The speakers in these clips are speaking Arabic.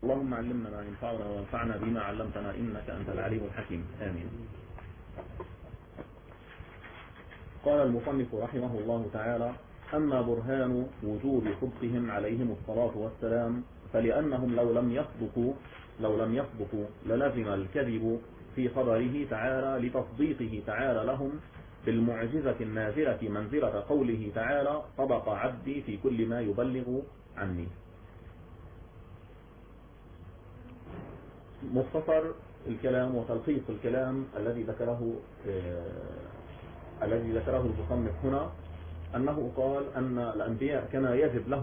اللهم علمنا ما ينفعنا وانفعنا بما علمتنا إنك أنت العليم الحكيم. آمين. قال المصنف رحمه الله تعالى: أما برهان وجوب صدقهم عليهم الصلاة والسلام فلأنهم لو لم يصدقوا للزم الكذب في خبره تعالى لتصديقه تعالى لهم بالمعجزة النازلة منزلة قوله تعالى: صدق عبدي في كل ما يبلغ عني. مختصر الكلام وتلخيص الكلام الذي ذكره المصنف هنا أنه قال أن الأنبياء كان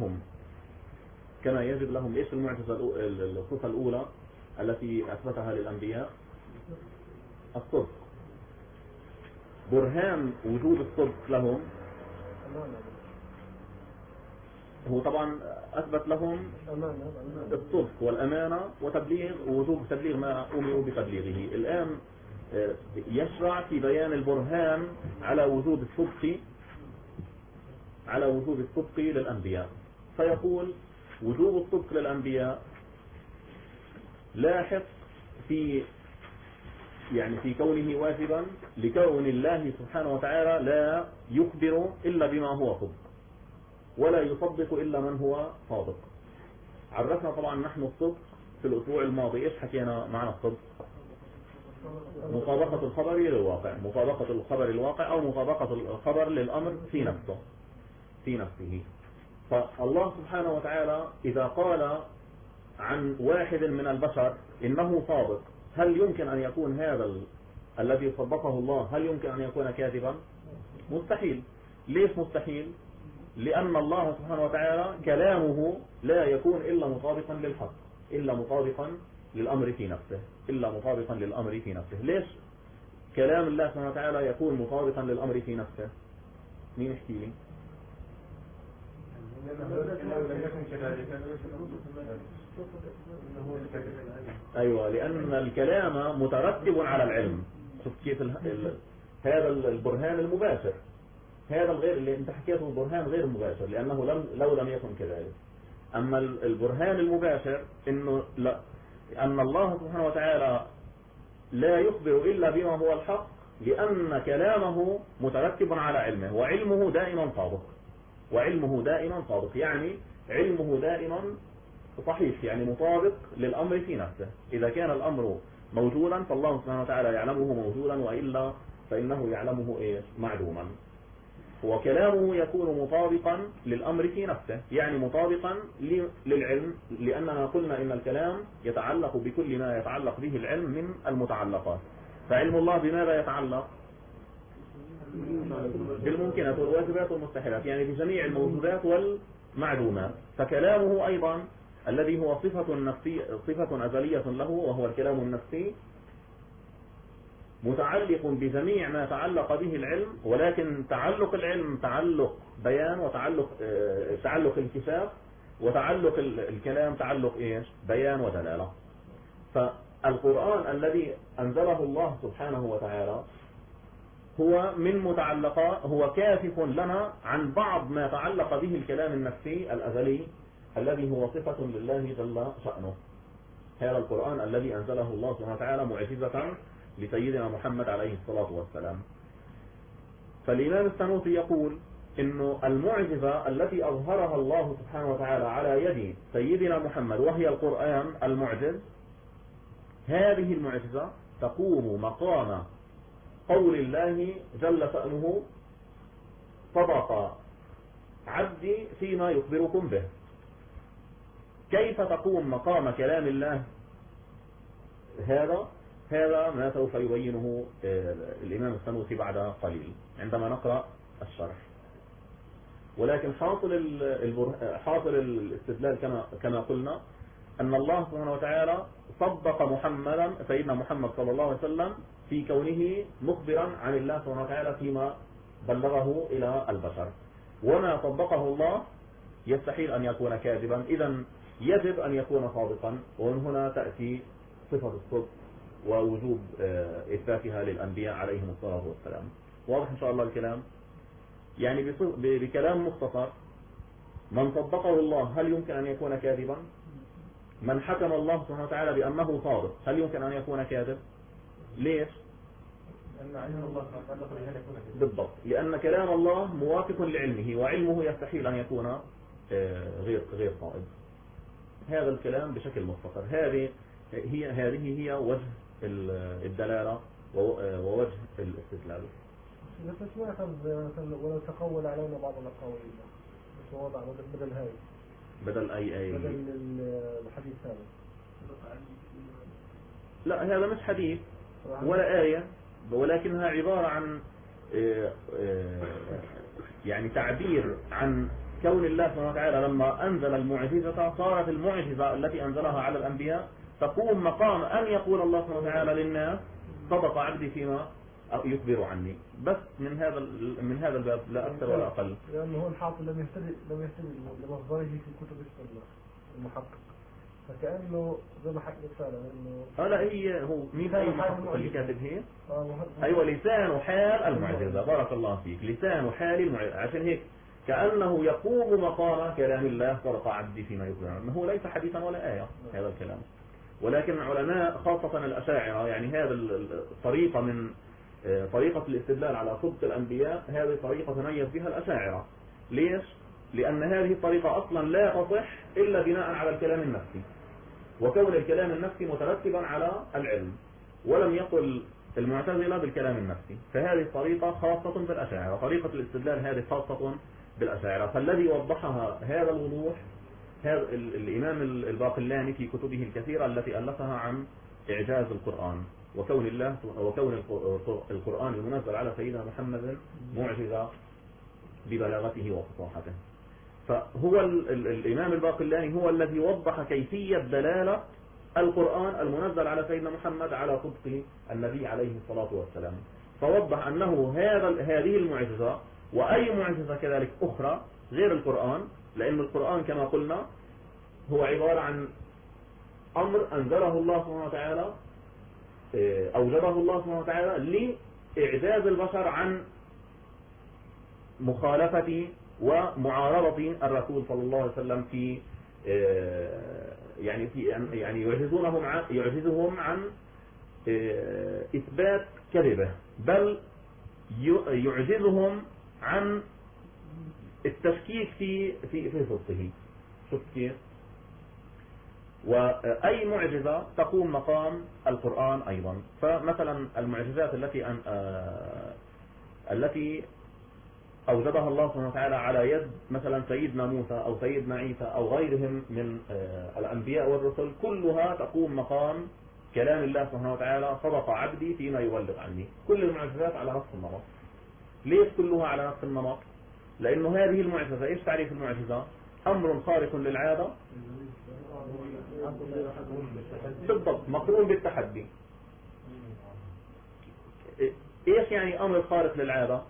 يجب لهم إيش المعجزة الصفة الأولى التي أثبتها للأنبياء؟ الصدق. برهان وجود الصدق لهم هو طبعا أثبت لهم الصدق والأمانة ووجوب تبليغ ما أمروا بتبليغه. الآن يشرع في بيان البرهان على وجود الصدق للأنبياء، فيقول: وجوب الصدق للأنبياء لاحق في كونه واجبا لكون الله سبحانه وتعالى لا يخبر إلا بما هو صدق ولا يصدق إلا من هو صادق. عرفنا طبعا نحن الصدق في الأسبوع الماضي. إيش حكينا معنى الصدق؟ مطابقة الخبر للواقع، مطابقة الخبر للواقع أو مطابقة الخبر للأمر في نفسه. فالله سبحانه وتعالى إذا قال عن واحد من البشر إنه صادق، هل يمكن أن يكون هذا الذي صدقه الله هل يمكن أن يكون كاذبا؟ مستحيل. ليش مستحيل؟ لأن الله سبحانه وتعالى كلامه لا يكون إلا مطابقا للحق، إلا مطابقا للأمر في نفسه. ليش كلام الله سبحانه وتعالى يكون مطابقا للأمر في نفسه؟ مين يحكي لي؟ أيوة، لأن الكلام مترتب على العلم. شوف كيف هذا البرهان المباشر، هذا الغير اللي انت حكيته البرهان غير مباشر لأنه لو لم يكن كذلك. أما البرهان المباشر أن الله سبحانه وتعالى لا يخبر إلا بما هو الحق لأن كلامه مترتب على علمه، وعلمه دائما صادق، يعني علمه دائما صحيح، يعني مطابق للأمر في نفسه. إذا كان الأمر موجودا فالله سبحانه وتعالى يعلمه موجودا، وإلا فإنه يعلمه معدوما. وكلامه يكون مطابقا للأمر في نفسه، يعني مطابقا للعلم، لأننا قلنا إن الكلام يتعلق بكل ما يتعلق به العلم من المتعلقات. فعلم الله بماذا يتعلق؟ بالممكنات والواجبات والمستحيلات، يعني بجميع الموجودات والمعدومات. فكلامه أيضا الذي هو صفة أزلية له وهو الكلام النفسي متعلق بجميع ما تعلق به العلم، ولكن تعلق العلم تعلق بيان، وتعلق انكشاف، وتعلق الكلام تعلق بيان ودلالة. فالقرآن الذي أنزله الله سبحانه وتعالى هو من متعلقات، هو كاشف لنا عن بعض ما تعلق به الكلام النفسي الأزلي الذي هو صفة لله جل شأنه. هذا القرآن الذي أنزله الله سبحانه وتعالى معجزة لسيدنا محمد عليه الصلاة والسلام. فالإمام السنوسي يقول إنه المعجزة التي أظهرها الله سبحانه وتعالى على يد سيدنا محمد وهي القرآن المعجز، هذه المعجزة تقوم مقام قول الله جل شأنه: صدق عبدي فيما يخبركم به. كيف تقوم مقام كلام الله؟ هذا ما سوف يبينه الإمام السنوسي بعد قليل عندما نقرأ الشرح. ولكن حاصل الاستدلال كما قلنا أن الله سبحانه وتعالى صدق سيدنا محمد صلى الله عليه وسلم في كونه مخبرا عن الله سبحانه وتعالى فيما بلغه إلى البشر، وما صدقه الله يستحيل أن يكون كاذبا، إذن يجب أن يكون صادقا. ومن هنا تأتي صفة الصدق ووجوب إثباتها للأنبياء عليهم الصلاة والسلام. واضح إن شاء الله الكلام؟ يعني بكلام مختصر، من صدقه الله هل يمكن أن يكون كاذبا؟ من حكم الله سبحانه وتعالى بأنه صادق هل يمكن أن يكون كاذب؟ ليش؟ لأن علم الله سبحانه وتعالى يكون كاذب. بالضبط، لأن كلام الله موافق لعلمه، وعلمه يستحيل أن يكون غير صائب. هذا الكلام بشكل مختصر. هذه هي وجه الدلالة ووجه الاستدلال. بس ما مثلا ولو تقول علينا بعض الأقاويل بس وضع بدل هاي بدل أي بدل الحديث هذا. لا، هذا مش حديث ولا آية، ولكنها عبارة عن يعني تعبير عن كون الله سبحانه وتعالى لما أنزل المعجزة صارت المعجزة التي أنزلها على الأنبياء تقوم مقام أن يقول الله سبحانه وتعالى للناس صدق عبدي فيما يخبر عني. بس من هذا الباب لا أكثر ولا أقل. لأنه هو الحافظ لم يهتدي لمصدره في كتب المحقق، فكأنه زي ما حكيت فعلا انه لا، هو مين أي محقق اللي كاتب هي؟ أيوة، لسان حال المعجزة. بارك الله فيك، لسان حال المعجزة. عشان هيك كأنه يقوم مقام كلام الله صدق عبدي فيما يخبر عني. هو ليس حديثا ولا آية هذا الكلام، ولكن العلماء خاصة الأشاعرة يعني هذا الطريقة من طريقة الاستدلال على صدق الأنبياء، هذه طريقة تميز بها الأشاعرة. ليش؟ لأن هذه الطريقة أصلا لا تصح إلا بناء على الكلام النفسي، وكون الكلام النفسي مترتبا على العلم، ولم يقل المعتزلة بالكلام النفسي. فهذه الطريقة خاصة بالأشاعرة، طريقة الاستدلال هذه خاصة بالأشاعرة. فالذي وضحها هذا الوضوح هذا الإمام الباقلاني في كتبه الكثيرة التي ألفها عن إعجاز القرآن، وكون القرآن المنزل على سيدنا محمد معجزة ببلاغته وفصاحته. فهو الإمام الباقلاني هو الذي وضح كيفية دلالة القرآن المنزل على سيدنا محمد على صدق النبي عليه الصلاة والسلام. فوضح أنه هذه المعجزة وأي معجزة كذلك أخرى غير القرآن، لأن القرآن كما قلنا هو عبارة عن أمر أنزله الله سبحانه وتعالى، أوجبه الله سبحانه وتعالى لإعجاز البشر عن مخالفة ومعارضة الرسول صلى الله عليه وسلم في يعني يعجزهم عن إثبات كذبه، بل يعجزهم عن التشكيك في صدقه. شوف كيف؟ وأي معجزة تقوم مقام القرآن أيضا. فمثلا المعجزات التي أوجبها الله سبحانه وتعالى على يد مثلا سيدنا موسى أو سيدنا عيسى أو غيرهم من الأنبياء والرسل، كلها تقوم مقام كلام الله سبحانه وتعالى صدق عبدي فيما يبلغ عني. كل المعجزات على نفس النمط. ليش كلها على نفس النمط؟ لأنه هذه المعجزة، إيش تعريف المعجزة؟ أمر خارق للعادة بالضبط، مقرون بالتحدي. إيش يعني أمر خارق للعادة؟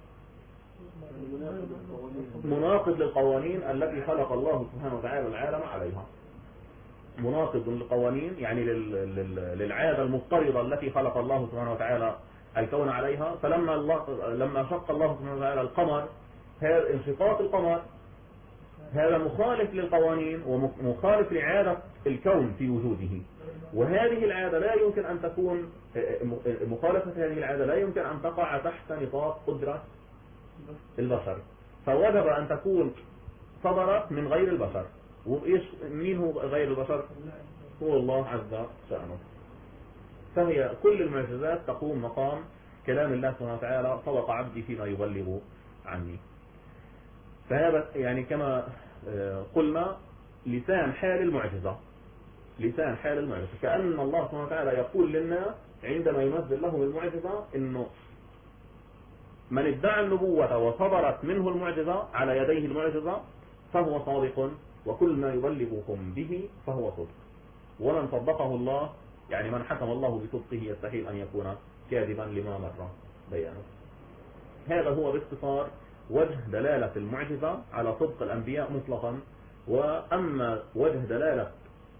مناقض للقوانين التي خلق الله سبحانه وتعالى العالم عليها. مناقض للقوانين يعني للعادة المضطردة التي خلق الله سبحانه وتعالى الكون عليها. لما شق الله سبحانه وتعالى القمر، هذا انشقاق القمر هذا مخالف للقوانين ومخالف لعادة الكون في وجوده. وهذه العادة لا يمكن أن تكون مخالفة هذه العادة لا يمكن أن تقع تحت نطاق قدرة البشر، فوجب أن تكون صدرت من غير البشر. وإيش مين هو غير البشر؟ هو الله عز شأنه. فهي كل المعجزات تقوم مقام كلام الله سبحانه وتعالى صدق عبدي فيما يبلغ عني. فهذا يعني كما قلنا لسان حال المعجزة، لسان حال المعجزة، كأن الله سبحانه وتعالى يقول للناس عندما ينزل لهم المعجزة إنه من ادعى النبوة وصدرت منه المعجزة على يديه المعجزة فهو صادق، وكل ما يبلغكم به فهو صدق، ومن صدقه الله يعني من حكم الله بصدقه يستحيل أن يكون كاذبا لما مر بيانه. هذا هو باختصار وجه دلالة المعجزة على صدق الأنبياء مطلقا. وأما وجه دلالة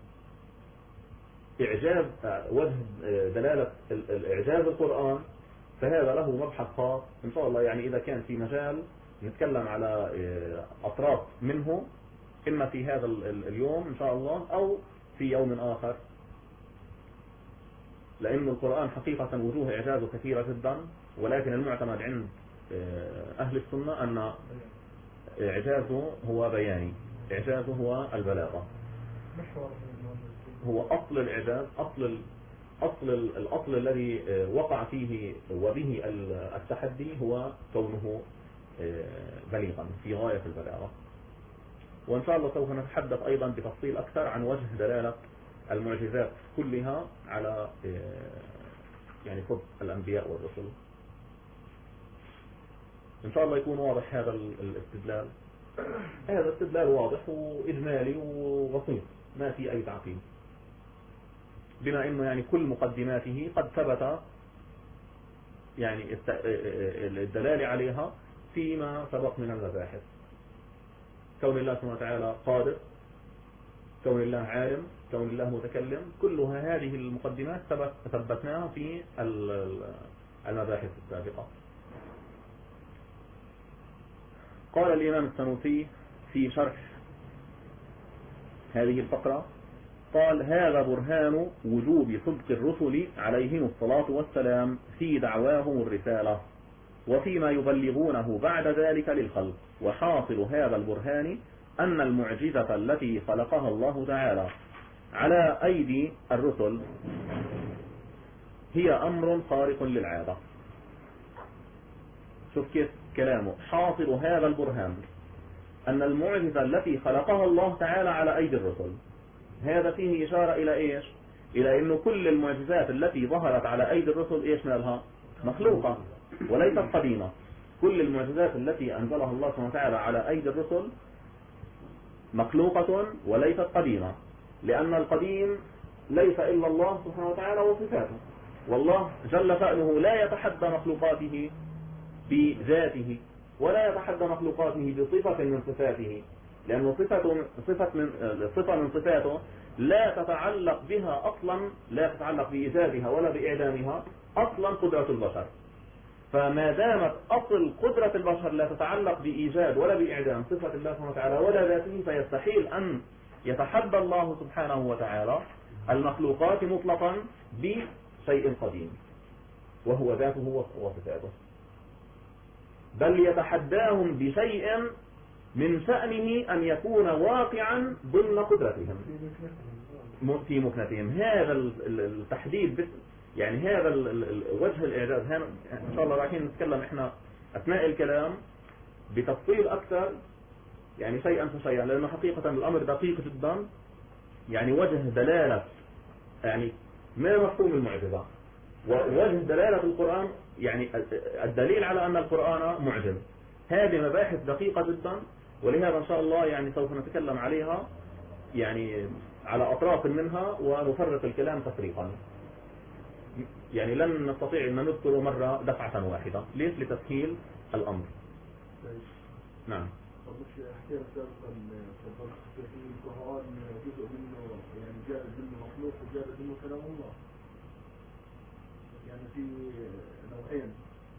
إعجاز القرآن فهذا له مبحث خاص إن شاء الله. يعني إذا كان في مجال نتكلم على أطراف منه إما في هذا اليوم إن شاء الله أو في يوم آخر، لأن القرآن حقيقة وجوه إعجازه كثيرة جدا، ولكن المعتمد عند أهل السنة أن إعجازه هو بياني، إعجازه هو البلاغة، هو أصل الإعجاز، الأصل الذي وقع فيه وبه التحدي هو كونه بليغا في غاية البلاغة. وإن شاء الله سوف نتحدث أيضا بتفصيل أكثر عن وجه دلالة المعجزات كلها على يعني صدق الأنبياء والرسل. إن شاء الله يكون واضح هذا الاستدلال. هذا استدلال واضح وإجمالي وبسيط، ما في أي تعقيد، بما إنه يعني كل مقدماته قد ثبت يعني الدلالة عليها فيما سبق من المباحث. كون الله سبحانه وتعالى قادر، كون الله عالم، كون الله متكلم، كلها هذه المقدمات ثبتناها في المباحث السابقة. قال الإمام السنوسي في شرح هذه الفقرة، قال: هذا برهان وجوب صدق الرسل عليهم الصلاة والسلام في دعواهم الرسالة وفيما يبلغونه بعد ذلك للخلق. وحاصل هذا البرهان أن المعجزة التي خلقها الله تعالى على أيدي الرسل هي أمر خارق للعادة. شوف كيف كلامه، حاصل هذا البرهان أن المعجزة التي خلقها الله تعالى على أيدي الرسل، هذا فيه إشارة إلى إيش؟ إلى أنه كل المعجزات التي ظهرت على أيدي الرسل إيش مالها؟ مخلوقة وليست قديمة. كل المعجزات التي أنزلها الله سبحانه وتعالى على أيدي الرسل مخلوقة وليست قديمة، لأن القديم ليس إلا الله سبحانه وتعالى وصفاته، والله جل شأنه لا يتحدى مخلوقاته بذاته ولا يتحدى مخلوقاته بصفة من صفاته، لأنه صفة من صفاته لا تتعلق بها أصلا، لا تتعلق بإيجادها ولا بإعدامها أصلا قدرة البشر. فما دامت أصل قدرة البشر لا تتعلق بإيجاد ولا بإعدام صفة الله سبحانه وتعالى ولا ذاته، فيستحيل أن يتحدى الله سبحانه وتعالى المخلوقات مطلقا بشيء قديم وهو ذاته وصفاته، بل يتحداهم بشيء من شأنه أن يكون واقعا ضمن قدرتهم في مكنتهم. هذا التحديد يعني هذا وجه الإعجاز. إن شاء الله رايحين نتكلم إحنا أثناء الكلام بتفصيل أكثر، يعني شيئا فشيئا، لأنه حقيقة الأمر دقيق جدا. يعني وجه دلالة، يعني ما مفهوم المعجزة ووجه دلالة القرآن، يعني الدليل على أن القرآن معجز، هذه مباحث دقيقة جدا. ولهذا إن شاء الله يعني سوف نتكلم عليها يعني على أطراف منها ونفرق الكلام تفريقا، يعني لن نستطيع أن نذكر مرة دفعة واحدة. ليش؟ لتسهيل الأمر. نعم. حكينا سابقا في القرآن جزء منه يعني جاء منه مخلوق وجاء منه كلام الله، يعني في نوعين.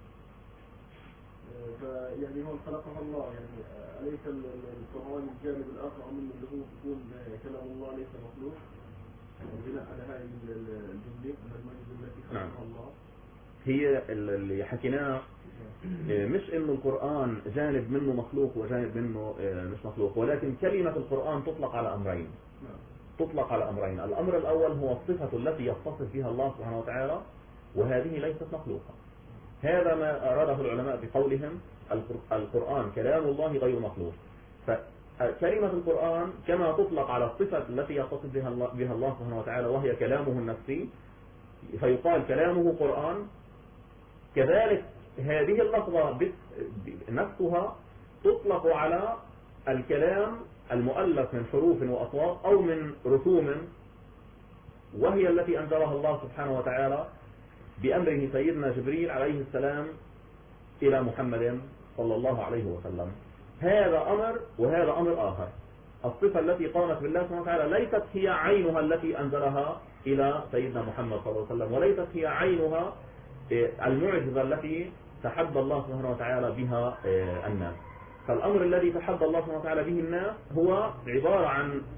فيعني هون خلقها الله، يعني أليس القرآن الجانب الآخر منه اللي هو بيكون كلام الله ليس مخلوق؟ بناء على هذه الجملة أن المعجزة التي خلقها الله هي اللي حكيناه، مش إنه القرآن جانب منه مخلوق وجانب منه مش مخلوق، ولكن كلمة القرآن تطلق على أمرين. تطلق على أمرين. الأمر الأول هو الصفة التي يتصف بها الله سبحانه وتعالى، وهذه ليست مخلوقة. هذا ما أراده العلماء بقولهم القرآن كلام الله غير مخلوق. فكلمة القرآن كما تطلق على الصفة التي يتصف بها الله سبحانه وتعالى وهي كلامه النفسي، فيقال كلامه قرآن، كذلك هذه اللفظة نفسها تطلق على الكلام المؤلف من حروف وأصوات أو من رسوم، وهي التي أنزلها الله سبحانه وتعالى بأمره سيدنا جبريل عليه السلام إلى محمد صلى الله عليه وسلم. هذا أمر وهذا أمر آخر. الصفة التي قامت بالله سبحانه وتعالى ليست هي عينها التي أنزلها إلى سيدنا محمد صلى الله عليه وسلم، وليست هي عينها المعجزة التي تحدى الله سبحانه وتعالى بها الناس. فالأمر الذي تحدى الله سبحانه وتعالى به الناس هو عبارة عن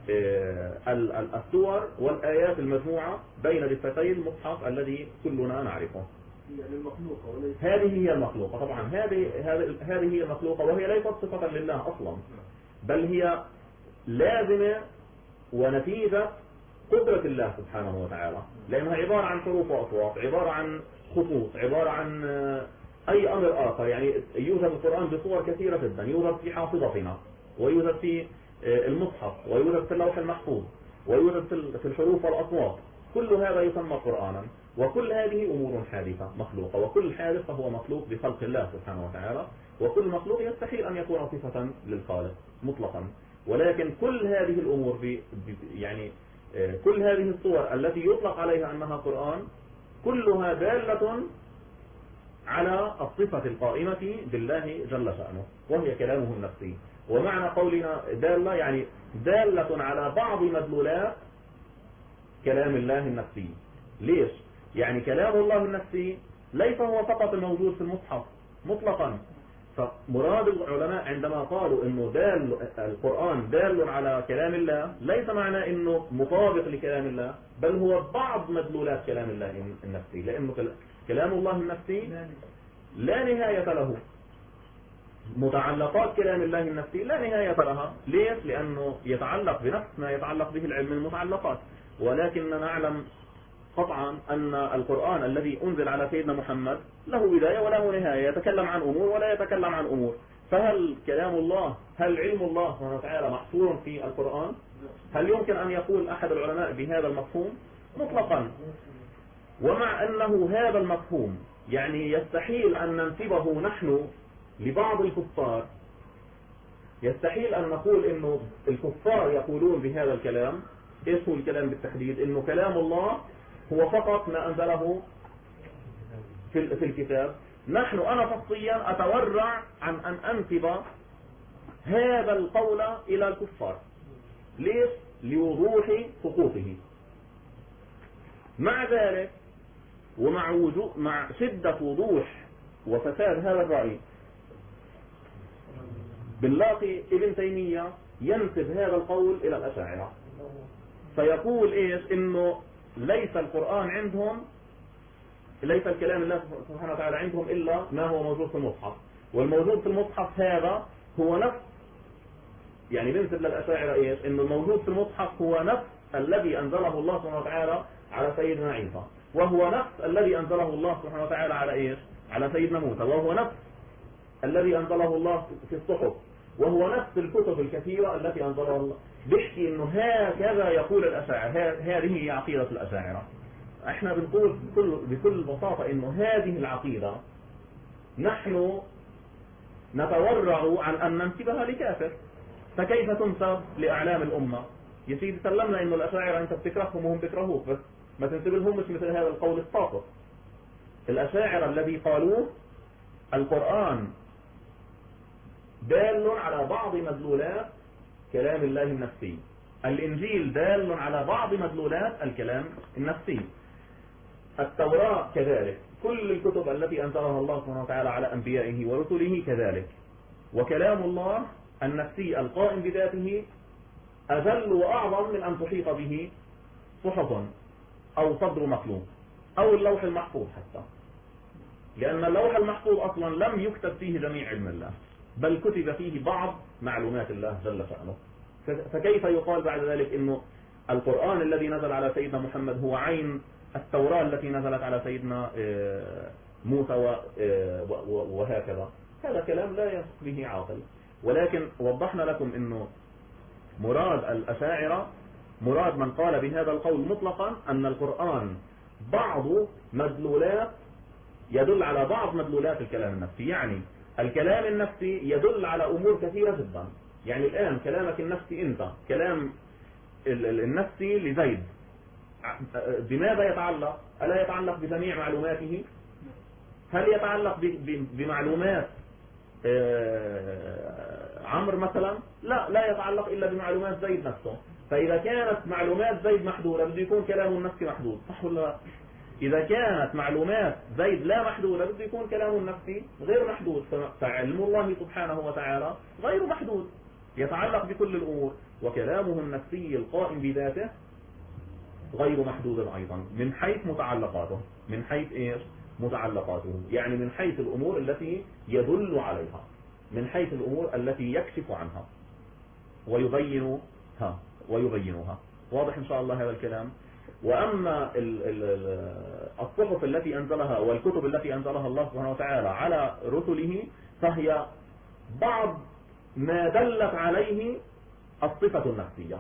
السور والآيات المجموعة بين دفتي المصحف الذي كلنا نعرفه. يعني المخلوقة وليس هذه هي المخلوقة طبعا، هذه هي المخلوقة، وهي ليست صفة لله أصلا، بل هي لازمة ونتيجة قدرة الله سبحانه وتعالى، لأنها عبارة عن حروف وأصوات، عبارة عن خطوط، عبارة عن أي أمر آخر. يعني يوجد القرآن بصور كثيرة جدا، يوجد في حافظتنا، ويوجد في المصحف، ويوجد في اللوح المحفوظ، ويوجد في الحروف والأصوات. كل هذا يسمى قرآنا، وكل هذه أمور حادثة مخلوقة، وكل حادث فهو مخلوق بخلق الله سبحانه وتعالى، وكل مخلوق يستحيل أن يكون صفة للخالق مطلقا. ولكن كل هذه الأمور يعني كل هذه الصور التي يطلق عليها أنها قرآن كلها دالة على الصفة القائمة بالله جل شأنه، وهي كلامه النفسي. ومعنى قولنا دالة يعني دالة على بعض مدلولات كلام الله النفسي. ليش؟ يعني كلام الله النفسي ليس هو فقط الموجود في المصحف مطلقا. فمراد العلماء عندما قالوا انه القرآن دال على كلام الله، ليس معناه انه مطابق لكلام الله، بل هو بعض مدلولات كلام الله النفسي، لانه كلام الله النفسي لا نهاية له. متعلقات كلام الله النفسي لا نهاية لها. ليش؟ لأنه يتعلق بنفس ما يتعلق به العلم المتعلقات. ولكننا نعلم قطعا أن القرآن الذي أنزل على سيدنا محمد له بداية وله نهاية، يتكلم عن أمور ولا يتكلم عن أمور. فهل كلام الله، هل علم الله سبحانه وتعالى محصور في القرآن؟ هل يمكن أن يقول أحد العلماء بهذا المفهوم؟ مطلقا. ومع أنه هذا المفهوم يعني يستحيل أن ننسبه نحن لبعض الكفار، يستحيل أن نقول إنه الكفار يقولون بهذا الكلام. إيش هو الكلام بالتحديد؟ إنه كلام الله هو فقط ما أنزله في الكتاب. أنا شخصيا أتورع عن أن أنسب هذا القول إلى الكفار. ليش؟ لوضوح سقوطه. مع ذلك مع شدة وضوح وفساد هذا الرأي، بنلاقي ابن تيمية ينسب هذا القول إلى الأشاعرة، فيقول إيش؟ إنه ليس القرآن عندهم، ليس الكلام الله سبحانه وتعالى عندهم إلا ما هو موجود في المصحف، والموجود في المصحف هذا هو نفس، يعني بنسب للأشاعرة إيش؟ إنه الموجود في المصحف هو نفس الذي أنزله الله سبحانه وتعالى على سيدنا عيسى، وهو نفس الذي أنزله الله سبحانه وتعالى على إيش؟ على سيدنا موسى، وهو نفس الذي أنزله الله في الصحف، وهو نفس الكتب الكثيرة التي أنزلها الله. بيحكي إنه هكذا يقول الأشاعرة، هذه هي عقيدة الأشاعرة. احنا بنقول بكل بساطة إنه هذه العقيدة نحن نتورع عن أن ننسبها لكافر، فكيف تنسب لأعلام الأمة؟ يا سيدي سلمنا إنه الأشاعرة أنت بتكرههم وهم بيكرهوك، بس ما تنسب مش مثل هذا القول الساقط. الأشاعرة الذي قالوه القرآن دال على بعض مدلولات كلام الله النفسي، الإنجيل دال على بعض مدلولات الكلام النفسي، التوراة كذلك، كل الكتب التي أنزلها الله سبحانه وتعالى على أنبيائه ورسله كذلك. وكلام الله النفسي القائم بذاته أجل وأعظم من أن تحيط به صحف أو صدر مخلوق أو اللوح المحفوظ حتى، لأن اللوح المحفوظ أصلا لم يكتب فيه جميع علم الله، بل كتب فيه بعض معلومات الله جل شأنه. فكيف يقال بعد ذلك إنه القرآن الذي نزل على سيدنا محمد هو عين التوراة التي نزلت على سيدنا موسى وهكذا؟ هذا كلام لا يصح به عاقل. ولكن وضحنا لكم إنه مراد الأشاعرة، مراد من قال بهذا القول مطلقا، أن القرآن بعض مدلولات يدل على بعض مدلولات الكلام النفسي. يعني الكلام النفسي يدل على أمور كثيرة جدا. يعني الآن كلامك النفسي أنت، كلام النفسي لزيد، بماذا يتعلق؟ ألا يتعلق بجميع معلوماته؟ هل يتعلق بمعلومات عمرو مثلا؟ لا يتعلق إلا بمعلومات زيد نفسه. فإذا كانت معلومات زيد محدودة بده يكون كلامه النفسي محدود، صح ولا لا؟ إذا كانت معلومات زيد لا محدودة بده يكون كلامه النفسي غير محدود. فعلم الله سبحانه وتعالى غير محدود، يتعلق بكل الأمور. وكلامه النفسي القائم بذاته غير محدود أيضا من حيث متعلقاته. من حيث إيش؟ متعلقاته، يعني من حيث الأمور التي يدل عليها، من حيث الأمور التي يكشف عنها ويبينها. واضح إن شاء الله هذا الكلام. وأما الصحف التي أنزلها والكتب التي أنزلها الله سبحانه وتعالى على رسله فهي بعض ما دلت عليه الصفة النفسية،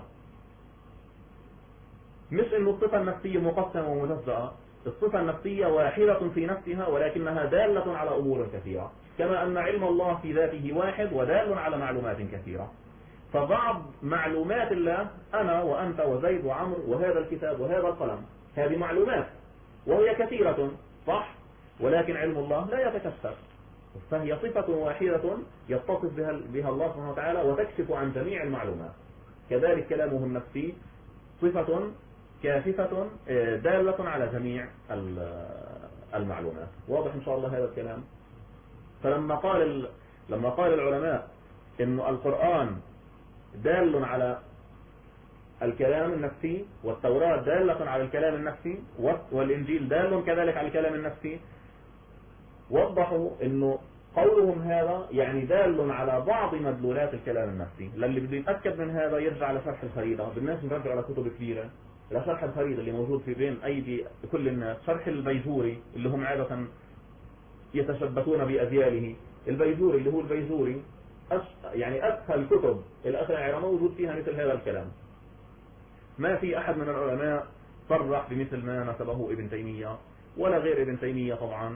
مش إنه الصفة النفسية مقسمة ومجزأة. الصفة النفسية واحدة في نفسها ولكنها دالة على أمور كثيرة، كما أن علم الله في ذاته واحد ودال على معلومات كثيرة. فبعض معلومات الله أنا وأنت وزيد وعمر وهذا الكتاب وهذا القلم، هذه معلومات وهي كثيرة صح، ولكن علم الله لا يتكثر، فهي صفة واحدة يتصف بها الله سبحانه وتعالى وتكشف عن جميع المعلومات. كذلك كلامه النفسي صفة كاشفة دالة على جميع المعلومات. واضح إن شاء الله هذا الكلام. فلما قال العلماء إن القرآن دال على الكلام النفسي والتوراة دالة على الكلام النفسي والإنجيل دال كذلك على الكلام النفسي، وضحوا إنه قولهم هذا يعني دال على بعض مدلولات الكلام النفسي. للي بده يتأكد من هذا يرجع على شرح الفريدة. بالناس نرجع على كتب كثيرة، إلى شرح الفريدة اللي موجود في بين أيدي كل الناس، شرح البيجوري اللي هم عادة يتشبثون بأذياله. البيجوري اللي هو البيجوري يعني أسهل كتب الأشاعرة موجود فيها مثل هذا الكلام. ما في أحد من العلماء صرح بمثل ما نسبه ابن تيمية ولا غير ابن تيمية طبعا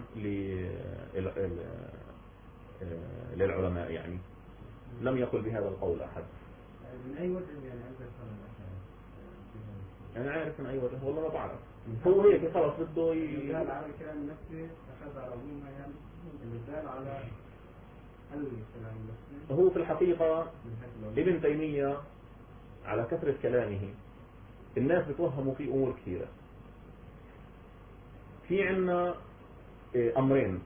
للعلماء، يعني لم يقل بهذا القول أحد. من أي وجه يعني عندك أنا عارف من أي وجه والله ما بعرف. هو هيك خلاص بده الدال على الكلام النفسي أخذ على عمومها، يعني الدال على الكلام النفسي. هو في الحقيقة ابن تيمية على كثرة كلامه الناس بتوهموا فيه أمور كثيرة. في عنا أمرين.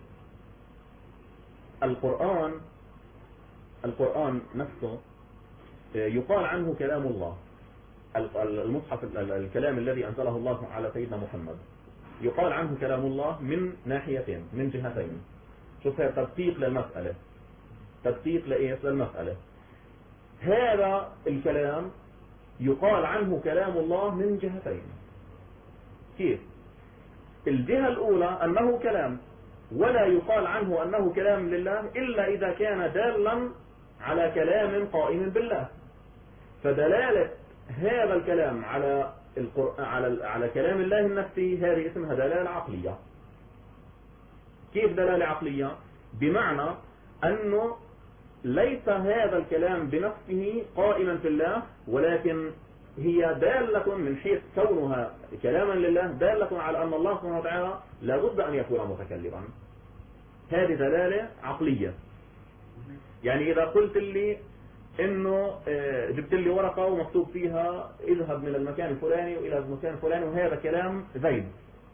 القرآن نفسه يقال عنه كلام الله. المصحف الكلام الذي أنزله الله على سيدنا محمد يقال عنه كلام الله من ناحيتين، من جهتين. شوف هذا تدقيق للمسألة، تدقيق للمسألة. هذا الكلام يقال عنه كلام الله من جهتين. كيف؟ الجهة الأولى أنه كلام، ولا يقال عنه أنه كلام لله إلا إذا كان دالا على كلام قائم بالله. فدلالة هذا الكلام على على كلام الله النفسي هذه اسمها دلالة عقلية. كيف دلالة عقلية؟ بمعنى أنه ليس هذا الكلام بنفسه قائما في الله، ولكن هي دالة من حيث كونها كلاما لله دالة على أن الله سبحانه وتعالى لابد أن يكون متكلما. هذه دلالة عقلية. يعني إذا قلت لي إنه جبت لي ورقة ومكتوب فيها اذهب من المكان الفلاني وإلى المكان الفلاني وهذا كلام زيد،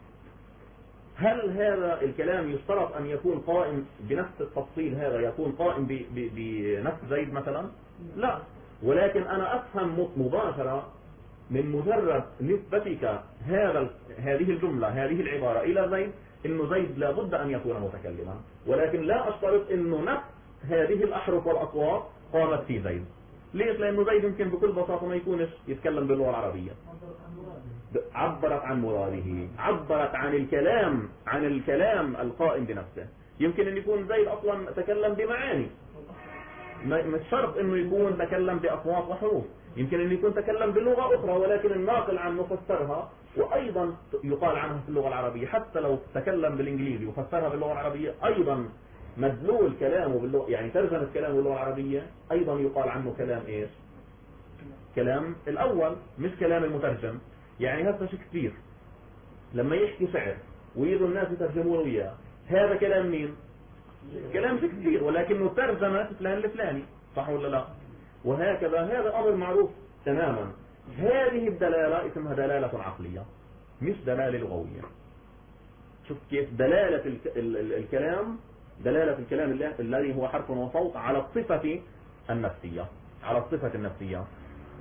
هل هذا الكلام يشترط أن يكون قائم بنفس التفصيل، هذا يكون قائم بنفس زيد مثلا؟ لا، ولكن أنا أفهم مباشرة من مجرد نسبتك هذه الجملة هذه العبارة إلى زيد إنه زيد لابد أن يكون متكلما، ولكن لا أشترط إنه نفس هذه الأحرف والأصوات قامت في زيد. ليش؟ لأنه زيد يمكن بكل بساطة ما يكونش يتكلم باللغة العربية. عبرت عن مراده، عبرت عن الكلام القائم بنفسه. يمكن أن يكون زيد أصلا تكلم بمعاني، مش شرط أنه يكون تكلم بأصوات وحروف. يمكن أن يكون تكلم بلغة أخرى ولكن الناقل عنه فسرها، وأيضا يقال عنها في اللغة العربية. حتى لو تكلم بالإنجليزي وفسرها باللغة العربية أيضا مدلول كلامه باللغة، يعني ترجمة كلامه باللغة العربية أيضا يقال عنه كلام إيش؟ كلام الأول مش كلام المترجم. يعني هذا شكسبير لما يحكي شعر ويجوا الناس يترجموا له إياه، هذا كلام مين؟ كلام شكسبير، ولكنه ترجمة فلان لفلاني، صح ولا لا؟ وهكذا هذا أمر معروف تماما. هذه الدلالة اسمها دلالة عقلية مش دلالة لغوية. شوف كيف دلالة الكلام، دلالة الكلام الذي هو حرف وصوت على الصفة النفسية، على الصفة النفسية.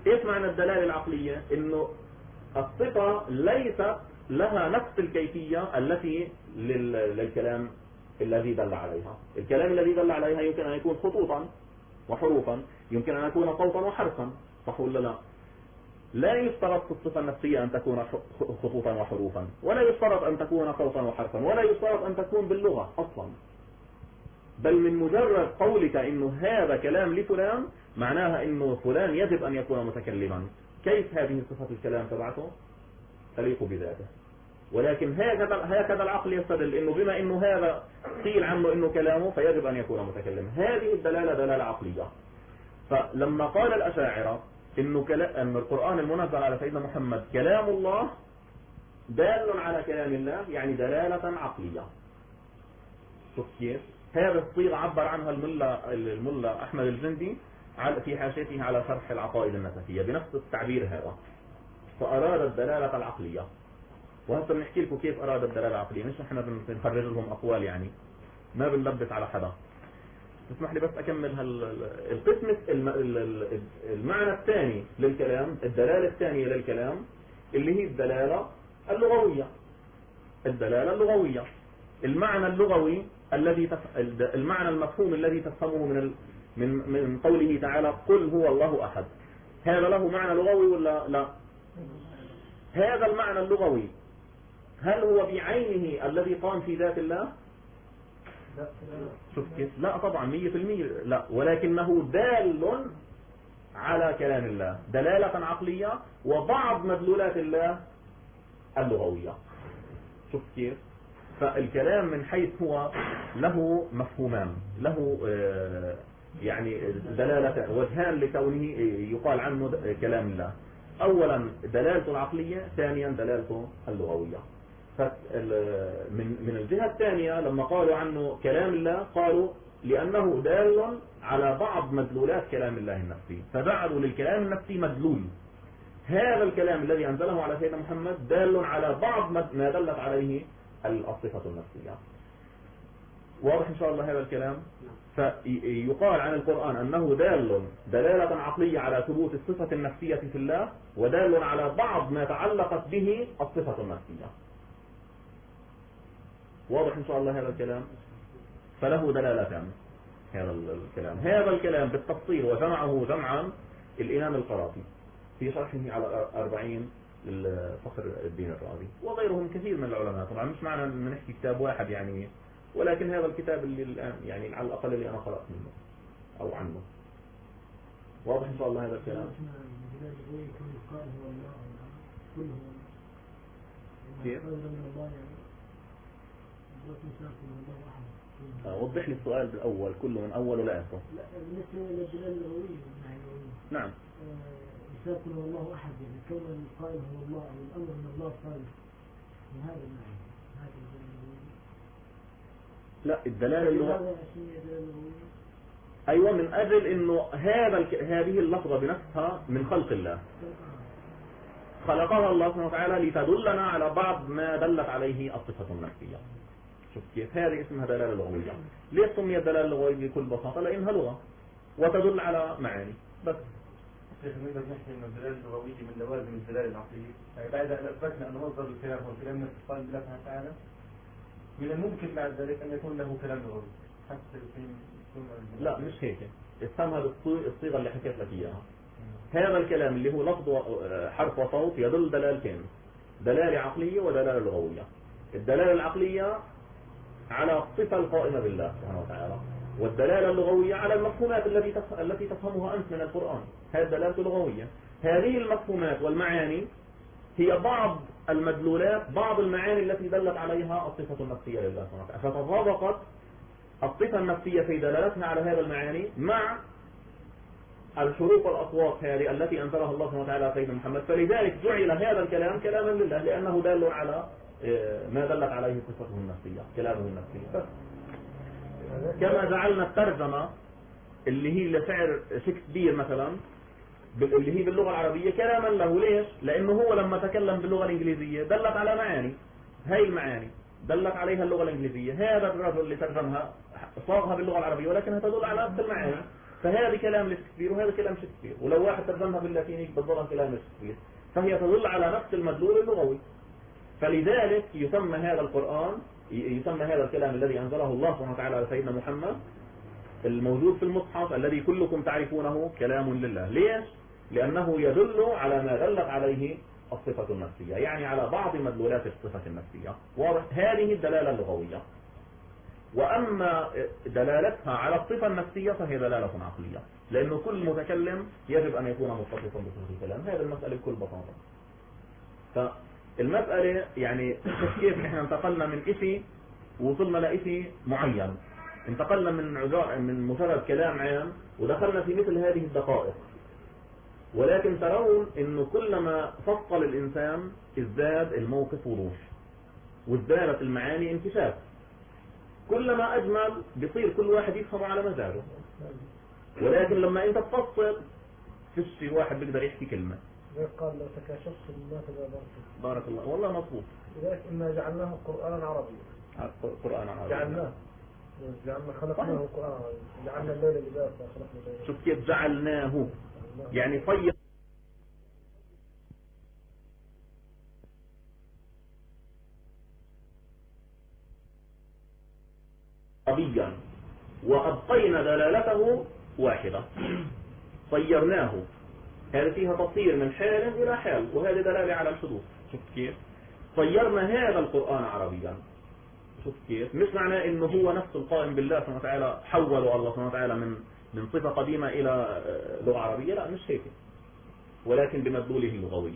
ايش معنى الدلالة العقلية؟ انه الصفة ليست لها نفس الكيفية التي للكلام الذي دل عليها. الكلام الذي دل عليها يمكن أن يكون خطوطا وحروفا، يمكن أن يكون صوتا وحرفا، صح ولا لا؟ لا يشترط في الصفة النفسية أن تكون خطوطا وحروفا، ولا يشترط أن تكون صوتا وحرفا، ولا يشترط أن تكون باللغة أصلا. بل من مجرد قولك إنه هذا كلام لفلان معناها إنه فلان يجب أن يكون متكلما. كيف هذه صفة الكلام تبعته؟ تليق بذاته. ولكن هكذا العقل يستدل إنه بما إنه هذا قيل عنه إنه كلامه فيجب أن يكون متكلما. هذه الدلالة دلالة عقلية. فلما قال الأشاعرة إن القرآن المنزل على سيدنا محمد كلام الله دال على كلام الله، يعني دلالة عقلية. شوف كيف؟ هذا الصيغة عبر عنها الملا أحمد الجندي في حاشيته على شرح العقائد النسفية بنفس التعبير هذا. فأراد الدلالة العقلية. وهسه بنحكي لكم كيف أراد الدلالة العقلية، مش احنا بنخرج لهم أقوال، يعني ما بنلبس على حدا. تسمح لي بس أكمل القسم المعنى الثاني للكلام، الدلالة الثانية للكلام اللي هي الدلالة اللغوية. الدلالة اللغوية، المعنى اللغوي المعنى المفهوم الذي تفهمه من قوله تعالى قل هو الله أحد. هذا له معنى لغوي ولا لا؟ هذا المعنى اللغوي هل هو بعينه الذي قام في ذات الله؟ شوف كيف؟ لا طبعا 100% لا، ولكنه دال على كلام الله دلالة عقلية وبعض مدلولات الله اللغوية. شوف كيف؟ فالكلام من حيث هو له مفهومان، له يعني دلالة وجهان لكونه يقال عنه كلام الله. أولا دلالته العقلية، ثانيا دلالته اللغوية. من الجهة الثانية لما قالوا عنه كلام الله قالوا لأنه دال على بعض مدلولات كلام الله النفسي، فجعلوا للكلام النفسي مدلول. هذا الكلام الذي أنزله على سيدنا محمد دال على بعض ما دلت عليه الصفة النفسية. واضح إن شاء الله هذا الكلام؟ فيقال عن القرآن أنه دال دلالة عقلية على ثبوت الصفة النفسية في الله، ودال على بعض ما تعلقت به الصفة النفسية. واضح إن شاء الله هذا الكلام؟ فله دلالتان هذا الكلام بالتفصيل، وجمعه جمعا الإمام القرافي في شرحه على 40 لفخر الدين الرازي وغيرهم كثير من العلماء. طبعا مش معنى أن نحكي كتاب واحد يعني، ولكن هذا الكتاب اللي الآن يعني على الأقل اللي أنا قرأت منه أو عنه. واضح إن شاء الله هذا الكلام؟ كيف؟ وضح لي السؤال بالأول كله من أوله لآخره. لا بالنسبة للدلالة اللغوية نعم. مثال كل هو الله أحد، يعني كون القائل هو الله أو الأمر من الله صالح من هذا المعنى. هذا لا الدلالة اللغوية أيوة من أجل إنه هذه اللفظة بنفسها من خلق الله، خلقها الله سبحانه وتعالى لتدلنا على بعض ما دلت عليه الصفة النفسية. شوف كيف؟ هذه اسمها دلالة لغوية. ليش سميت دلالة لغوية بكل بساطة؟ لأنها لغة وتدل على معاني بس. نقدر نحكي إنه الدلالة اللغوية من لوازم الدلالة العقلية، يعني بعد أن أثبتنا أن مصدر الكلام هو الكلام من اتصال بالله سبحانه وتعالى، من الممكن بعد ذلك أن يكون له كلام لغوي حتى لا مش هيك، افهمها بالصيغة اللي حكيت لك إياها. هذا الكلام اللي هو لفظ حرف وصوت يدل دلالتين، دلالة عقلية ودلالة لغوية. الدلالة العقلية على الصفة القائمة بالله سبحانه وتعالى، والدلالة اللغوية على المفهومات التي تفهمها أنت من القرآن. هذه الدلالة اللغوية. هذه المفهومات والمعاني هي بعض المدلولات، بعض المعاني التي دلت عليها الصفة النفسية لله سبحانه وتعالى، فتطابقت الصفة النفسية في دلالتها على هذا المعاني مع الحروف والأصوات هذه التي أنزلها الله سبحانه وتعالى على سيدنا محمد. فلذلك جعل هذا الكلام كلاما لله لأنه دال على ما دلت عليه صفته النفسية، كلامه النفسي. بس كما جعلنا الترجمة اللي هي لشعر شكسبير مثلا اللي هي باللغة العربية كلاما له. ليش؟ لأنه هو لما تكلم باللغة الإنجليزية دلت على معاني، هاي المعاني دلت عليها اللغة الإنجليزية. هذا الرجل اللي ترجمها صاغها باللغة العربية ولكنها تدل على نفس المعاني. فهذا كلام لشكسبير وهذا كلام شكسبير، ولو واحد ترجمها باللاتيني بتظل كلام لشكسبير، فهي تدل على نفس المدلول اللغوي. فلذلك يسمى هذا القرآن، يسمى هذا الكلام الذي أنزله الله سبحانه وتعالى على سيدنا محمد الموجود في المصحف الذي كلكم تعرفونه كلام لله. ليش؟ لأنه يدل على ما دلت عليه الصفة النفسية، يعني على بعض مدلولات الصفة النفسية. واضح؟ هذه الدلالة اللغوية. وأما دلالتها على الصفة النفسية فهي دلالة عقلية، لأنه كل متكلم يجب أن يكون متصفا بصفة الكلام. هذا المسألة بكل بساطة. فالمسألة يعني كيف احنا انتقلنا من إشي ووصلنا لإشي معين، انتقلنا من مجرد كلام عام ودخلنا في مثل هذه الدقائق. ولكن ترون انه كلما فصل الانسان ازداد الموقف وضوح وازدادت المعاني انكشاف. كلما اجمل بيصير كل واحد يفهم على مزاجه. ولكن لما انت تفصل فيش واحد بيقدر يحكي كلمة. قال لو تكاشفت الناس بارك. بارك الله، والله مضبوط. لذلك إنا جعلناه قرآنا عربيا. قرآن عربي. جعلنا خلقناه قرآنا، جعلنا الليل لباسا خلقنا الليل. شوف كيف جعلناه، يعني طيب عربيا وأبقينا دلالته واحدة، صيرناه. هذا فيها تصير من حال إلى حال، وهذه دلالة على الحدوث. شوف كيف صيرنا هذا القرآن عربيا. شوف كيف مش معناه انه هو نفس القائم بالله سبحانه وتعالى حوله الله سبحانه وتعالى من صفة قديمة الى لغة عربية، لا مش هيك، ولكن بمدلوله اللغوي.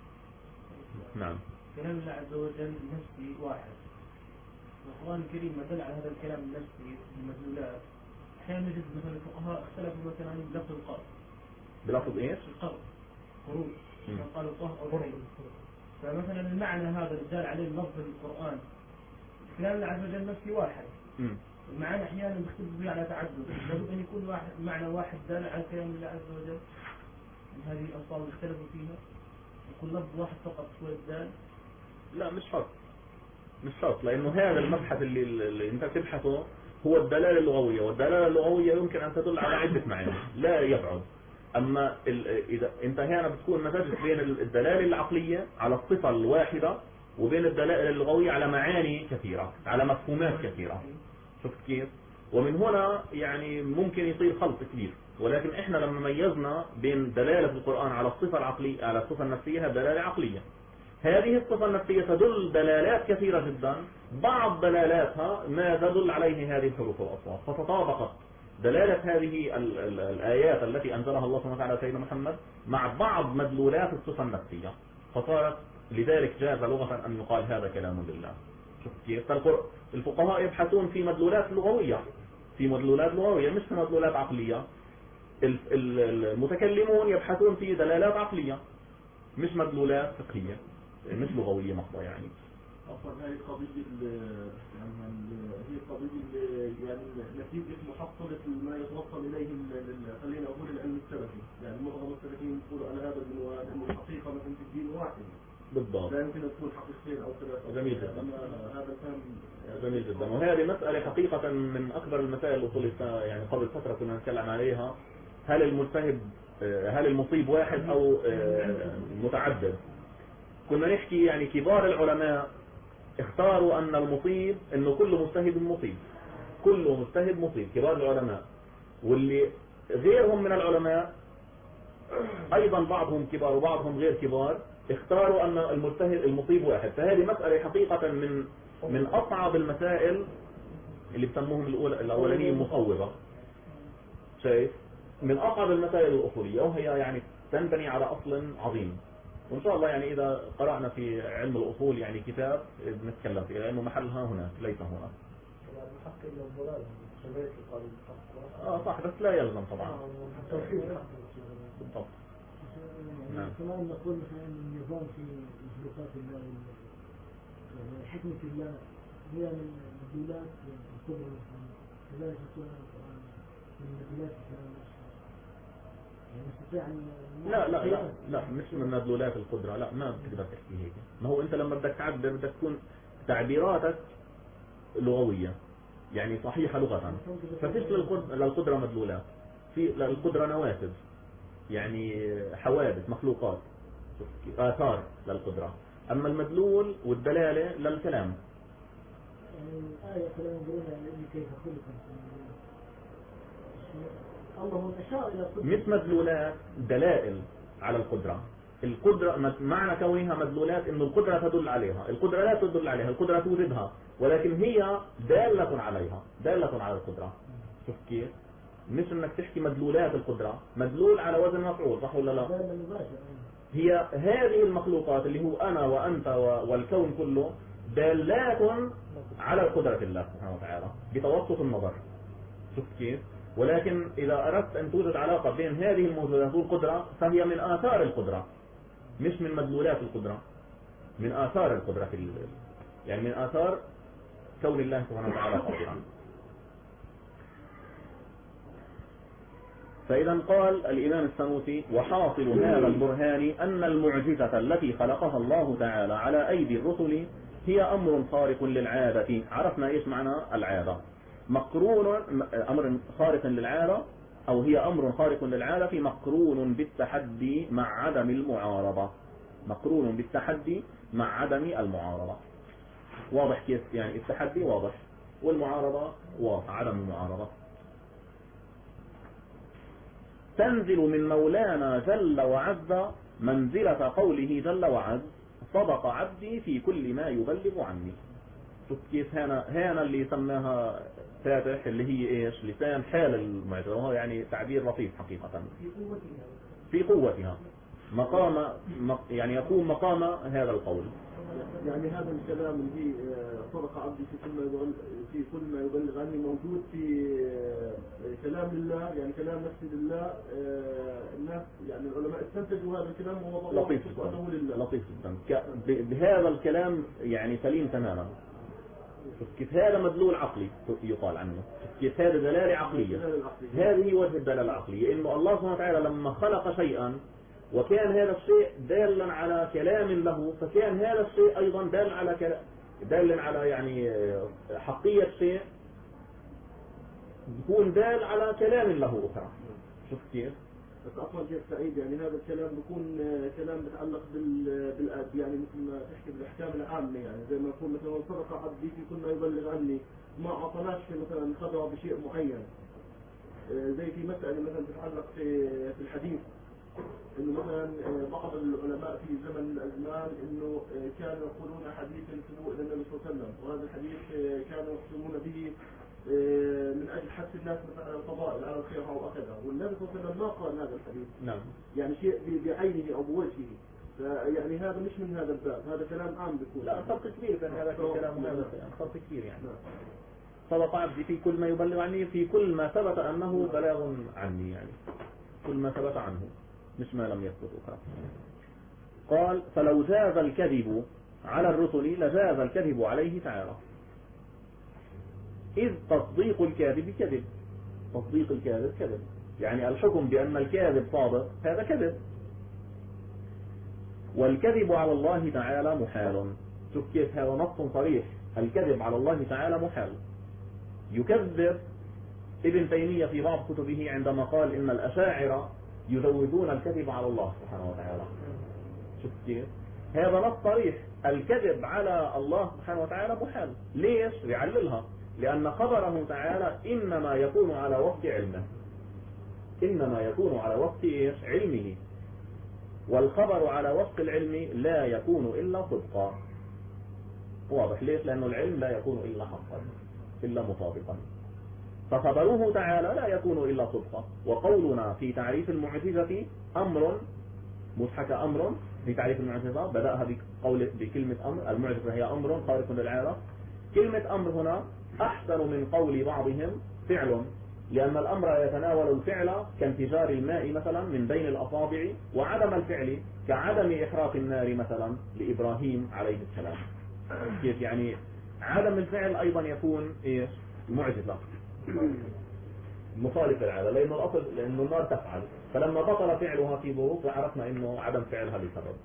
نعم. كلام الله عز وجل نفسي واحد، والقرآن الكريم ما دل على هذا الكلام النفسي المدلولات. أحيانا نجد مثلا الفقهاء اختلفوا مثلا عن لفظ القرض. بلفظ ايش؟ القرض، قروض، قالوا طه أو حي. فمثلا المعنى هذا اللي دال عليه لفظ القرآن كلام الله عز وجل نفسي واحد. المعنى أحيانا بيختلف فيه على تعدد، لابد أن يكون واحد معنى واحد دال على كلام الله عز وجل. هذه الألفاظ اللي اختلفوا فيها يكون لفظ واحد فقط هو الدال. لا مش شرط، مش شرط، لأنه هذا المبحث اللي أنت تبحثه هو الدلالة اللغوية، والدلالة اللغوية يمكن أن تدل على عدة معاني لا يبعد. أما إذا أنت هنا بتكون مسافة بين الدلالة العقلية على الصفة الواحدة وبين الدلائل اللغوية على معاني كثيرة، على مفهومات كثيرة. شفت كيف؟ ومن هنا يعني ممكن يصير خلط كبير. ولكن احنا لما ميزنا بين دلالة القرآن على الصفة العقلية على الصفة النفسية دلالة عقلية. هذه الصفة النفسية تدل دلالات كثيرة جدا، بعض دلالاتها ما تدل عليه هذه الحروف والأصوات، فتطابقت دلالة هذه الآيات التي أنزلها الله سبحانه وتعالى سيدنا محمد مع بعض مدلولات الصفة النفسية، فصارت لذلك جاز لغة أن يقال هذا كلام لله. شوف كيف؟ الفقهاء يبحثون في مدلولات لغوية، في مدلولات لغوية مش في مدلولات عقلية. المتكلمون يبحثون في دلالات عقلية مش مدلولات فقهية، مش لغوية محضة يعني. أصلا هذه القضية هي القضية يعني نتيجة محصلة ما يتوصل إليه خلينا أقول العلم السلفي. يعني معظم السلفيين يقولوا أنا هذا المنوال إنه الحقيقة مثلا في الدين واحد. بالضبط. لا يمكن أن تكون حقيقتين أو ثلاثة. جميل جدا. هذا الفهم جميل جدا. وهذه مسألة حقيقة من أكبر المسائل الأصولية، يعني قبل فترة كنا نتكلم عليها. هل المجتهد هل المصيب واحد أو متعدد؟ كنا نحكي يعني كبار العلماء اختاروا أن المصيب أنه كل مجتهد مصيب، كل مجتهد مصيب، كبار العلماء. واللي غيرهم من العلماء أيضا بعضهم كبار وبعضهم غير كبار اختاروا أن المجتهد المصيب واحد. فهذه مسألة حقيقة من أصعب المسائل اللي بسموهم الأولانيين المصوبة. شايف؟ من أصعب المسائل الأصولية، وهي يعني تنبني على أصل عظيم. وإن شاء الله يعني إذا قرأنا في علم الأصول يعني كتاب نتكلم فيه، لأنه محلها هنا ليس هنا. صح، بس لا يلزم طبعا. بالضبط. نعم. كمان نقول مثلا النظام في مخلوقات الله حكمة الله هي من مدلولات القدرة، كذلك يكون القرآن من مدلولات الكلام. لا مش من مدلولات القدرة، لا ما بتقدر تحكي هيك. ما هو انت لما بدك تعبر بدك تكون تعبيراتك لغوية يعني صحيحة لغة، ففيش للقدرة مدلولات. في للقدرة نوافذ، يعني حوادث مخلوقات آثار للقدرة. أما المدلول والدلالة للكلام. الآية كلام يقولون يعني كيف خلق الله أشار إلى قدرة، مش مدلولات، دلائل على القدرة. القدرة معنى كونها مدلولات إنه القدرة تدل عليها، القدرة لا تدل عليها، القدرة توجدها، ولكن هي دالة عليها، دالة على القدرة. شوف كيف؟ مش إنك تحكي مدلولات القدرة، مدلول على وزن مفعول، صح ولا لا؟ هي هذه المخلوقات اللي هو أنا وأنت والكون كله دالات على قدرة الله سبحانه وتعالى بتوسط النظر. شوف كيف؟ ولكن إذا أردت أن توجد علاقة بين هذه الموجودات والقدرة فهي من آثار القدرة، مش من مدلولات القدرة، من آثار القدرة يعني من آثار كون الله سبحانه وتعالى قادرا. فإذا قال الإمام السنوسي: وحاصل هذا البرهان أن المعجزة التي خلقها الله تعالى على أيدي الرسل هي أمر خارق للعادة. عرفنا إيش معنى العادة؟ مقرون، أمر خارق للعادة، أو هي أمر خارق للعادة مقرون بالتحدي مع عدم المعارضة. مقرون بالتحدي مع عدم المعارضة. واضح كيف؟ يعني التحدي واضح والمعارضة واضح، عدم المعارضة. تنزل من مولانا جل وعز منزلة قوله جل وعز: صدق عبدي في كل ما يبلغ عني. شوف كيف هنا اللي سماها فاتح، اللي هي ايش؟ لسان حال المعجزة، وهو يعني تعبير لطيف حقيقة. في قوتها مقام، يعني يقوم مقام هذا القول. يعني هذا الكلام اللي صدق عبدي في كل ما يبلغ عني موجود في كلام الله، يعني كلام نفسه لله. الناس يعني العلماء استنتجوا هذا الكلام ووضعوه سبحانه لله. لطيف جدا. بهذا الكلام يعني سليم تماما. كيف هذا مدلول عقلي يقال عنه، كيف هذا دلالة عقلية. هذه وجه الدلالة العقلية، إنه الله سبحانه وتعالى لما خلق شيئا وكان هذا الشيء دالا على كلام له، فكان هذا الشيء أيضا دال على يعني حقية شيء، يكون دال على كلام له أخرى. شوف كيف؟ بس أصلا شيخ سعيد يعني هذا الكلام بيكون كلام متعلق يعني مثل ما تحكي بالأحكام العامة، يعني زي ما يكون مثلا صدق عبدي في كل ما يبلغ عني، ما عطناش مثلا خبر بشيء معين. زي في مسألة مثلا تتعلق في الحديث، إنه مثلا بعض العلماء في زمن من الأزمان إنه كانوا يقولون حديث ينسبوه إلى النبي صلى الله عليه وسلم، وهذا الحديث كانوا يقسمون به من أجل حث الناس مثلا على الفضائل على الخير أو أخذها، والنبي صلى الله عليه وسلم ما قال هذا الحديث. نعم. يعني شيء بعينه أو بوجهه، يعني هذا مش من هذا الباب، هذا كلام عام بيكون. لا، فرق كبير بين هذا الكلام وهذا الكلام، فرق كبير يعني. صدق عبدي في كل ما يبلغ عني، في كل ما ثبت أنه بلاغ عني، يعني كل ما ثبت عنه مش ما لم يثبت أخرى. قال: فلو جاز الكذب على الرسل لجاز الكذب عليه تعالى، إذ تصديق الكاذب كذب. تصديق الكاذب كذب، يعني الحكم بأن الكاذب صادق هذا كذب. والكذب على الله تعالى محال. شوف كيف هذا نص صريح، الكذب على الله تعالى محال. يكذب ابن تيمية في بعض كتبه عندما قال إن الأشاعرة يجوزون الكذب على الله سبحانه وتعالى. شوف كيف هذا نص صريح، الكذب على الله سبحانه وتعالى محال. ليش؟ يعللها: لأن خبره تعالى إنما يكون على وفق علمه، إنما يكون على وفق علمه، والخبر على وفق العلم لا يكون إلا صدقا. واضح ليش؟ لأنه العلم لا يكون إلا حقا إلا مطابقا، فخبره تعالى لا يكون إلا صدقا. وقولنا في تعريف المعجزة أمر، مش حكى أمر في تعريف المعجزة، بدأها بكلمة أمر. المعجزة هي أمر خارق للعادة. كلمة أمر هنا أحسن من قول بعضهم فعل، لأن الأمر يتناول الفعل كانفجار الماء مثلا من بين الأصابع، وعدم الفعل كعدم إحراق النار مثلا لإبراهيم عليه السلام. كيف يعني عدم الفعل أيضا يكون إيش؟ معجزة مخالف العادة، لأنه الأصل لأنه النار تفعل، فلما بطل فعلها في ظروف عرفنا إنه عدم فعلها لسبب.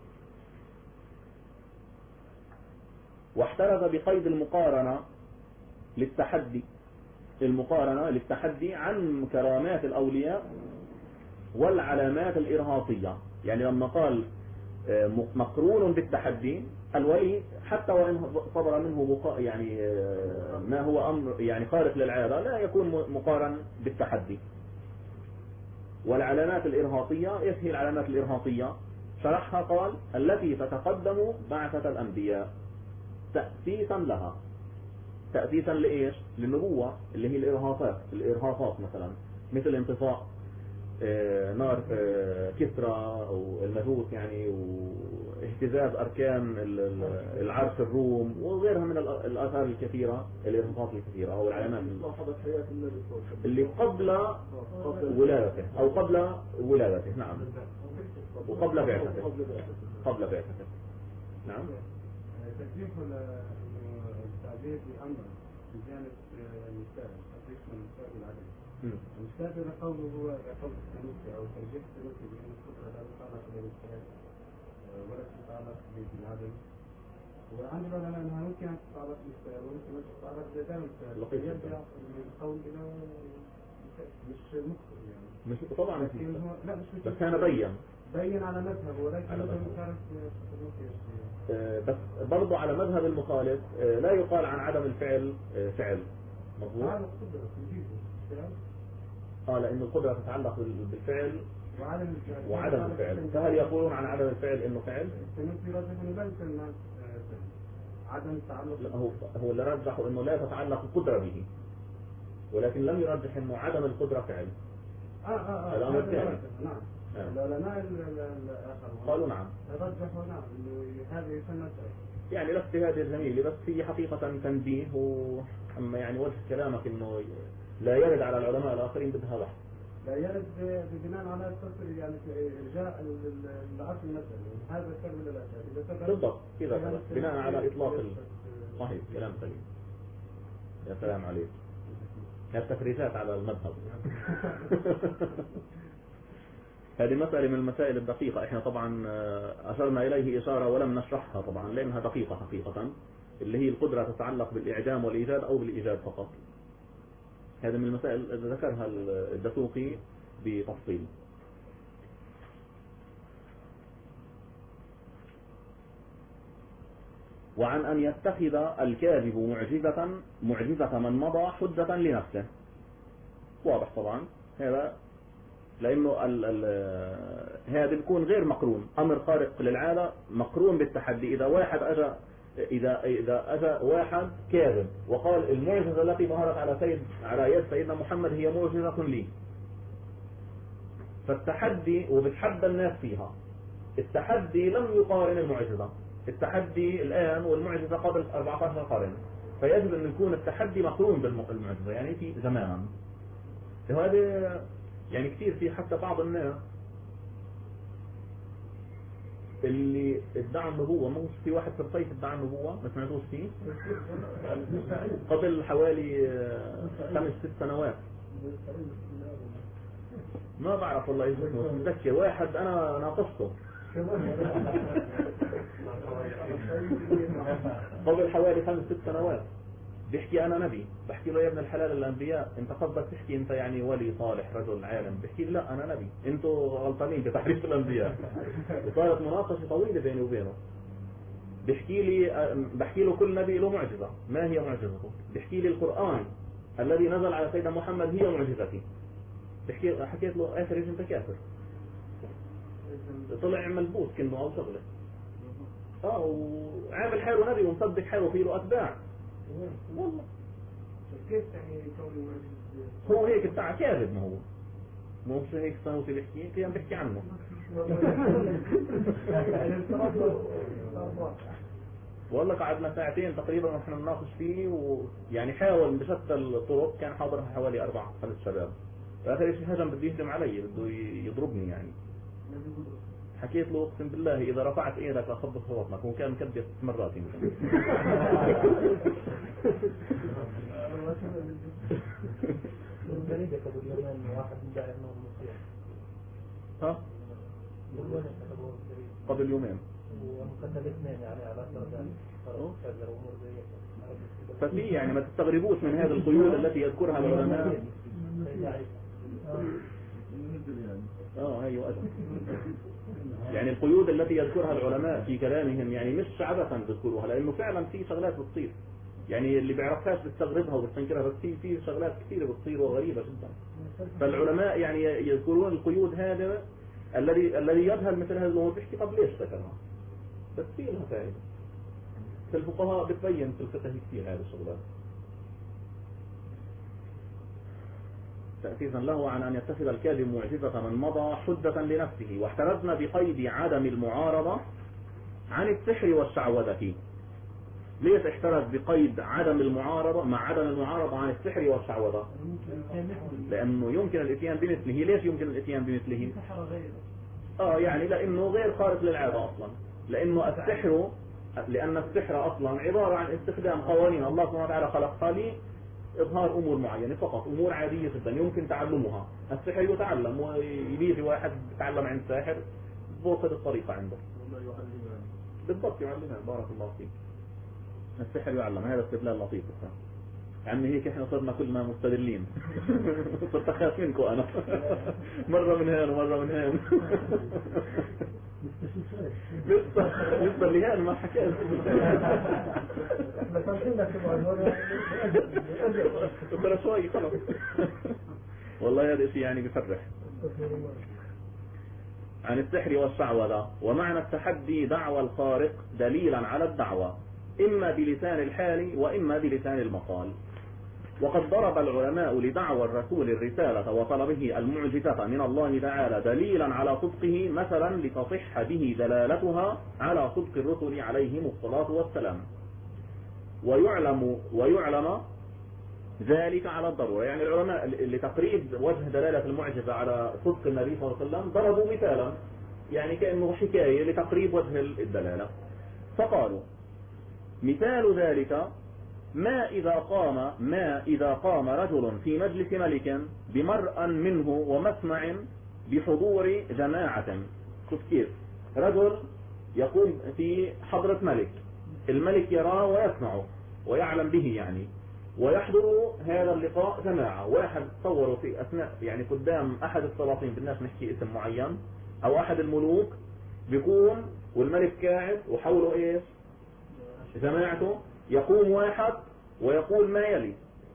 واحترز بقيد المقارنة للتحدي، المقارنة للتحدي عن كرامات الأولياء والعلامات الإرهاصية. يعني لما قال مقرون بالتحدي، الولي حتى وإن صدر منه يعني ما هو أمر يعني خارق للعادة لا يكون مقارن بالتحدي. والعلامات الإرهاصية، إيش هي العلامات الإرهاصية؟ شرحها قال التي تتقدم بعثة الأنبياء تأسيسا لها. تأسيسا لإيش؟ للنبوة اللي هي الإرهاصات مثلا مثل انطفاء نار كسرى أو المجوس يعني، واهتزاز أركان العرش الروم وغيرها من الآثار الكثيرة، الإرهاصات الكثيرة أو العلامات اللي قبل ولادته أو قبل ولادته. نعم، وقبل بعثته. قبل بعثته. نعم. تكليف التعبير بأمر بجانب المستقبل، تكليف من المستقبل العدل. المستقبل قوله هو قول السلوكي أو ترجيح السلوكي بأن القدرة لا تتعلق بالمستقبل ولا تتعلق بالعدل. وعند العلماء أنها ممكن أن تتعلق بالمستقبل وممكن أن تتعلق بذات المستقبل. يرجع من القول إلى مش مخطئ يعني. مش طبعا لا مش بس أنا بين على مذهب، ولكن مش عارف بس برضو على مذهب المخالف لا يقال عن عدم الفعل فعل. مظبوط. لأن القدرة تتعلق بالفعل وعدم الفعل، فهل يقولون عن عدم الفعل إنه فعل؟ عدم التعلق. لا، هو اللي رجحوا إنه لا تتعلق القدرة به، ولكن لم يرجح إنه عدم القدرة فعل. الأمر الثاني. نعم. العلماء الآخرون قالوا نعم. رجحوا نعم إنه هذه يسمى يعني الاجتهاد الجميل، بس هي حقيقة تنبيه. أما يعني وجه كلامك إنه لا يرد على العلماء الآخرين بدها بحث. لا يرد بناء على التصريح يعني إرجاء العصر مثلا هذا الكلام من الأشياء. بالضبط كذا بناء على إطلاق صحيح. كلام سليم. يا سلام عليك. التفريجات على المذهب. هذه مسألة من المسائل الدقيقة. احنا طبعا أشرنا إليه إشارة ولم نشرحها طبعا لأنها دقيقة حقيقة، اللي هي القدرة تتعلق بالإعدام والإيجاد أو بالإيجاد فقط. هذه من المسائل اللي ذكرها الدسوقي بتفصيل. وعن أن يتخذ الكاذب معجزة من مضى حجة لنفسه. واضح طبعا هذا، لأنه هذا بيكون غير مقرون، أمر خارق للعادة مقرون بالتحدي. إذا أجى واحد كاذب وقال المعجزة التي ظهرت على يد سيدنا محمد هي معجزة لي، فالتحدي وبتحدى الناس فيها. التحدي لم يقارن المعجزة. التحدي الآن والمعجزة قبل 14 قرن، فيجب أن يكون التحدي مقرون بالمعجزة يعني في زمانا. وهذا يعني كثير في حتى بعض الناس اللي ادعى النبوة. مش في واحد في الصيف ادعى النبوة ما سمعتوش فيه قبل حوالي 5-6 سنوات. ما بعرف والله ايش اسمه، مش متذكر. واحد انا ناقشته قبل حوالي 5-6 سنوات بيحكي انا نبي. بحكي له يا ابن الحلال الانبياء انت قصدك تحكي انت يعني ولي صالح رجل عالم؟ بحكي لي لا انا نبي، انتوا غلطانين بتحريف الانبياء. وصارت مناقشه طويله بيني وبينه. بحكي له كل نبي له معجزه، ما هي معجزته؟ بحكي لي القران الذي نزل على سيدنا محمد هي معجزتي. حكيت له اخر انت كافر. طلع ملبوس كنه او شغله. وعامل حاله نبي ومصدق حاله فيه له اتباع. والله كيف يعني هو هيك بتاع كاذب. ما هو مو هيك صوتي بحكي كان بحكي عنه. والله قعدنا ساعتين تقريبا ونحن نناقش فيه، ويعني حاول بشتى الطرق. كان حاضرها حوالي 4-5 شباب. فآخر شيء هجم بده يهجم علي، بده يضربني يعني. حكيت له اقسم بالله اذا رفعت ايدك لخبط في بطنك، وكان مكبس مرات يمكن. ها؟ قبل يومين ومقدم اثنين يعني على كذا امور زي ففي يعني ما تستغربوش من هذه القيود التي يذكرها العلماء. ايوه يعني القيود التي يذكرها العلماء في كلامهم يعني مش عبثا بيذكروها، لانه فعلا في شغلات بتصير يعني اللي بيعرفهاش بيستغربها وبيستنكرها، بس في شغلات كثيره بتصير وغريبه جدا. فالعلماء يعني يذكرون القيود هذا الذي يذهل مثل هذه الامور بيحكي طب ليش ذكرها؟ بس في لها فائده. الفقهاء بتبين في الفقه كثير هذه الشغلات. تأسيسا له عن أن يتخذ الكاذب معجزة من مضى حجة لنفسه، واحترزنا بقيد عدم المعارضة عن السحر والشعوذة. ليش احترز بقيد عدم المعارضة مع عدم المعارضة عن السحر والشعوذة؟ لأنه يمكن الاتيان بمثله. ليش يمكن الاتيان بمثله؟ يعني لأنه غير خارق للعادة أصلا، لأن السحر أصلا عبارة عن استخدام قوانين الله سبحانه وتعالى خلقها لإظهار أمور معينة فقط، أمور عادية جدا يمكن تعلمها. السحر يتعلم، ويجي واحد يتعلم عند ساحر بوصل الطريقة عنده بالضبط يعلمها. بارك الله فيك. السحر يعلم. هذا استدلال لطيف يعني هيك احنا صرنا كلنا مستدلين. صرت اخاف منكم انا. مرة من هان ومرة من هان. لسه اللي هان ما حكيت. ترى شوي خلص. والله هذا شيء يعني بفرح. عن السحر والشعوذة. ومعنى التحدي دعوى الخارق دليلا على الدعوة، إما بلسان الحال وإما بلسان المقال. وقد ضرب العلماء لدعوى الرسول الرسالة وطلبه المعجزة من الله تعالى دليلا على صدقه، مثلا لتصح به دلالتها على صدق الرسل عليهم الصلاة والسلام، ويعلم ذلك على الضرورة. يعني العلماء لتقريب وجه دلالة المعجزة على صدق النبي صلى الله عليه وسلم ضربوا مثالا يعني كأنه حكاية لتقريب وجه الدلالة، فقالوا مثال ذلك ما إذا قام رجل في مجلس ملك بمرأ منه ومسمع بحضور جماعة. شوف كيف رجل يقوم في حضرة ملك، الملك يراه ويسمعه ويعلم به يعني، ويحضر هذا اللقاء جماعة. واحد تصوروا في أثناء يعني قدام أحد السلاطين، بالناس نحكي اسم معين، أو أحد الملوك بيقوم والملك قاعد وحوله إيش؟ جماعته. يقوم واحد ويقول ما يلي: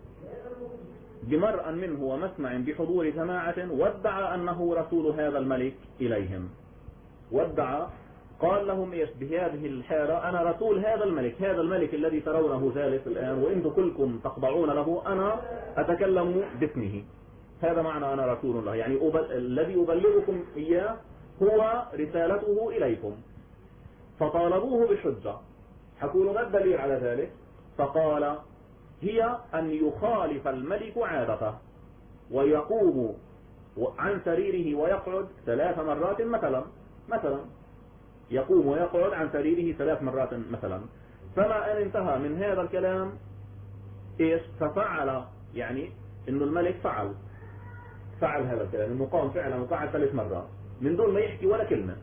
بمرء منه ومسمع بحضور جماعة وادعى أنه رسول هذا الملك إليهم. وادعى قال لهم إيش بهذه الحالة: أنا رسول هذا الملك الذي ترونه جالس الآن وإنتم كلكم تخضعون له، أنا أتكلم باسمه. هذا معنى أنا رسول الله، يعني الذي أبلغكم إياه هو رسالته إليكم. فطالبوه بالحجة، حكوا ما الدليل على ذلك؟ فقال: هي أن يخالف الملك عادته ويقوم عن سريره ويقعد 3 مرات مثلا يقوم ويقعد عن سريره 3 مرات مثلا. فما أن انتهى من هذا الكلام إيش؟ ففعل، يعني إنه الملك فعل هذا الكلام، إنه قام فعلا وقعد 3 مرات من دون ما يحكي ولا كلمة.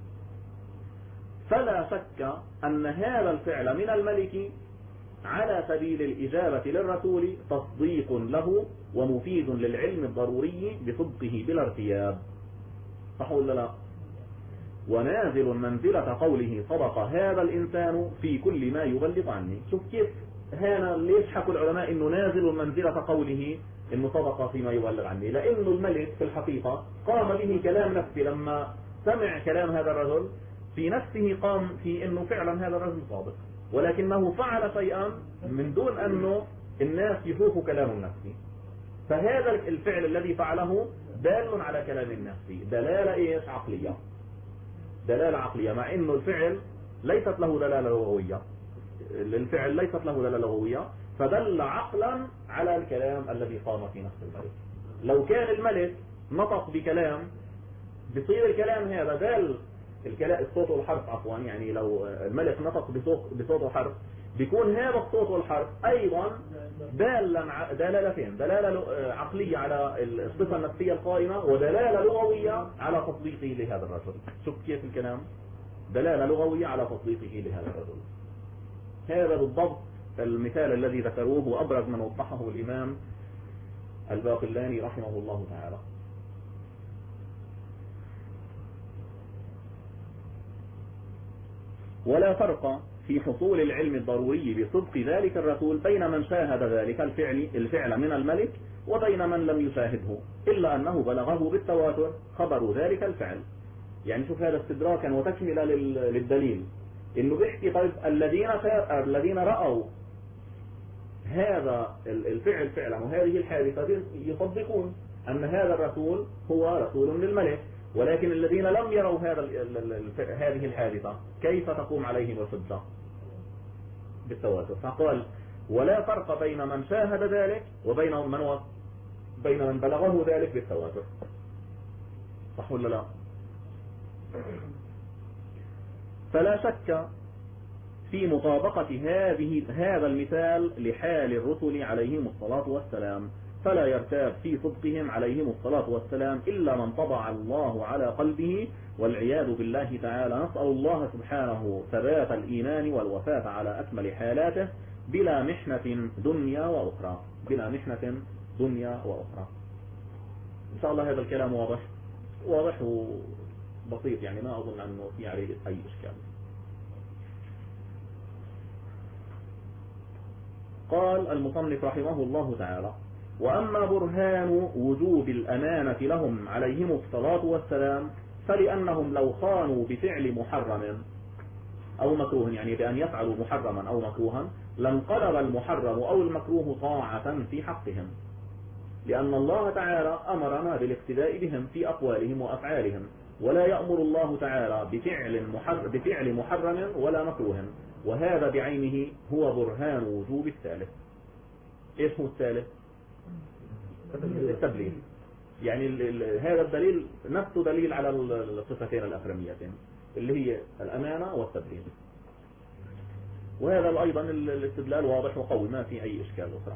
فلا شك أن هذا الفعل من الملك على سبيل الإجابة للرسول تصديق له ومفيد للعلم الضروري بصدقه بلا ارتياب. صح ولا لا؟ ونازل منزلة قوله: صدق هذا الإنسان في كل ما يبلغ عني. شوف كيف هنا ليش حكوا العلماء إنه نازل منزلة قوله إنه صدق فيما يبلغ عني؟ لأنه الملك في الحقيقة قام به كلام نفسه، لما سمع كلام هذا الرجل في نفسه قام في إنه فعلا هذا الرجل صادق، ولكنه فعل شيئا من دون أنه الناس يشوفوا كلام النفسي. فهذا الفعل الذي فعله دال على كلام النفسي، دلالة إيش؟ عقلية، دلالة عقلية، مع إنه الفعل ليست له دلالة لغوية. الفعل ليست له دلالة لغوية، فدل عقلا على الكلام الذي قام في نفس الملك. لو كان الملك نطق بكلام بصير الكلام هذا دال الصوت والحرف عفوا، يعني لو الملك نطق بصوت وحرف بيكون هذا الصوت والحرف أيضا دلالتين: دلالة عقلية على الصفة النفسية القائمة، ودلالة لغوية على تصديقه لهذا الرجل. شوف كيف الكلام؟ دلالة لغوية على تصديقه لهذا الرجل. هذا بالضبط المثال الذي ذكروه وأبرز من وضحه الإمام الباقلاني رحمه الله تعالى. ولا فرق في حصول العلم الضروري بصدق ذلك الرسول بين من شاهد ذلك الفعل من الملك وبين من لم يشاهده، إلا أنه بلغه بالتواتر خبر ذلك الفعل. يعني شوف هذا استدراكا وتكملة للدليل، إنه بيحكي طيب الذين رأوا هذا الفعل فعلا وهذه الحادثة يصدقون أن هذا الرسول هو رسول للملك، ولكن الذين لم يروا هذه الحادثة كيف تقوم عليهم الحجة؟ بالتواتر. فقال ولا فرق بين من شاهد ذلك وبين من بلغه ذلك بالتواتر. صح ولا لا؟ فلا شك في مطابقة هذا المثال لحال الرسل عليهم الصلاة والسلام، فلا يرتاب في صدقهم عليهم الصلاة والسلام إلا من طبع الله على قلبه والعياذ بالله تعالى. نسأل الله سبحانه ثبات الإيمان والوفاة على أكمل حالاته بلا محنة دنيا وأخرى، بلا محنة دنيا وأخرى. إن شاء الله هذا الكلام واضح وبسيط، يعني ما أظن أنه في عليه أي إشكال. قال المصنف رحمه الله تعالى: وأما برهان وجوب الأمانة لهم عليهم الصلاة والسلام فلأنهم لو خانوا بفعل محرم أو مكروه، يعني بأن يفعلوا محرما أو مكروها، لانقلب المحرم أو المكروه طاعة في حقهم، لأن الله تعالى أمرنا بالاقتداء بهم في أقوالهم وأفعالهم، ولا يأمر الله تعالى بفعل محرم ولا مكروه، وهذا بعينه هو برهان وجوب الثالث. إيش هو الثالث؟ التبليغ. يعني هذا الدليل نفسه دليل على الصفتين الأخرميتين اللي هي الأمانة والتبليغ، وهذا أيضا الاستدلال واضح وقوي ما في أي إشكال أخرى.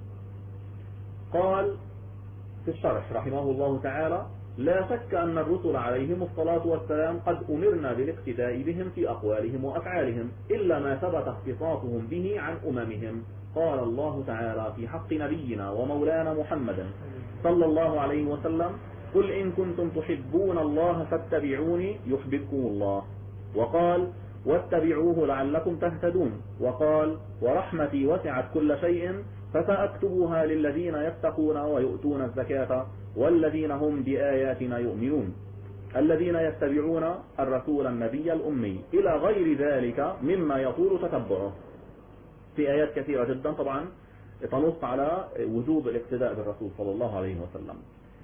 قال في الشرح رحمه الله تعالى: لا شك أن الرسل عليهم الصلاة والسلام قد أمرنا بالاقتداء بهم في أقوالهم وأفعالهم إلا ما ثبت اختصاصهم به عن أممهم. قال الله تعالى في حق نبينا ومولانا محمد صلى الله عليه وسلم: قل إن كنتم تحبون الله فاتبعوني يحببكم الله. وقال: واتبعوه لعلكم تهتدون. وقال: ورحمتي وسعت كل شيء فسأكتبها للذين يتقون ويؤتون الزكاة والذين هم بآياتنا يؤمنون الذين يتبعون الرسول النبي الأمي إلى غير ذلك مما يطول تتبعه. في آيات كثيرة جدا طبعا تنص على وجوب الاقتداء بالرسول صلى الله عليه وسلم.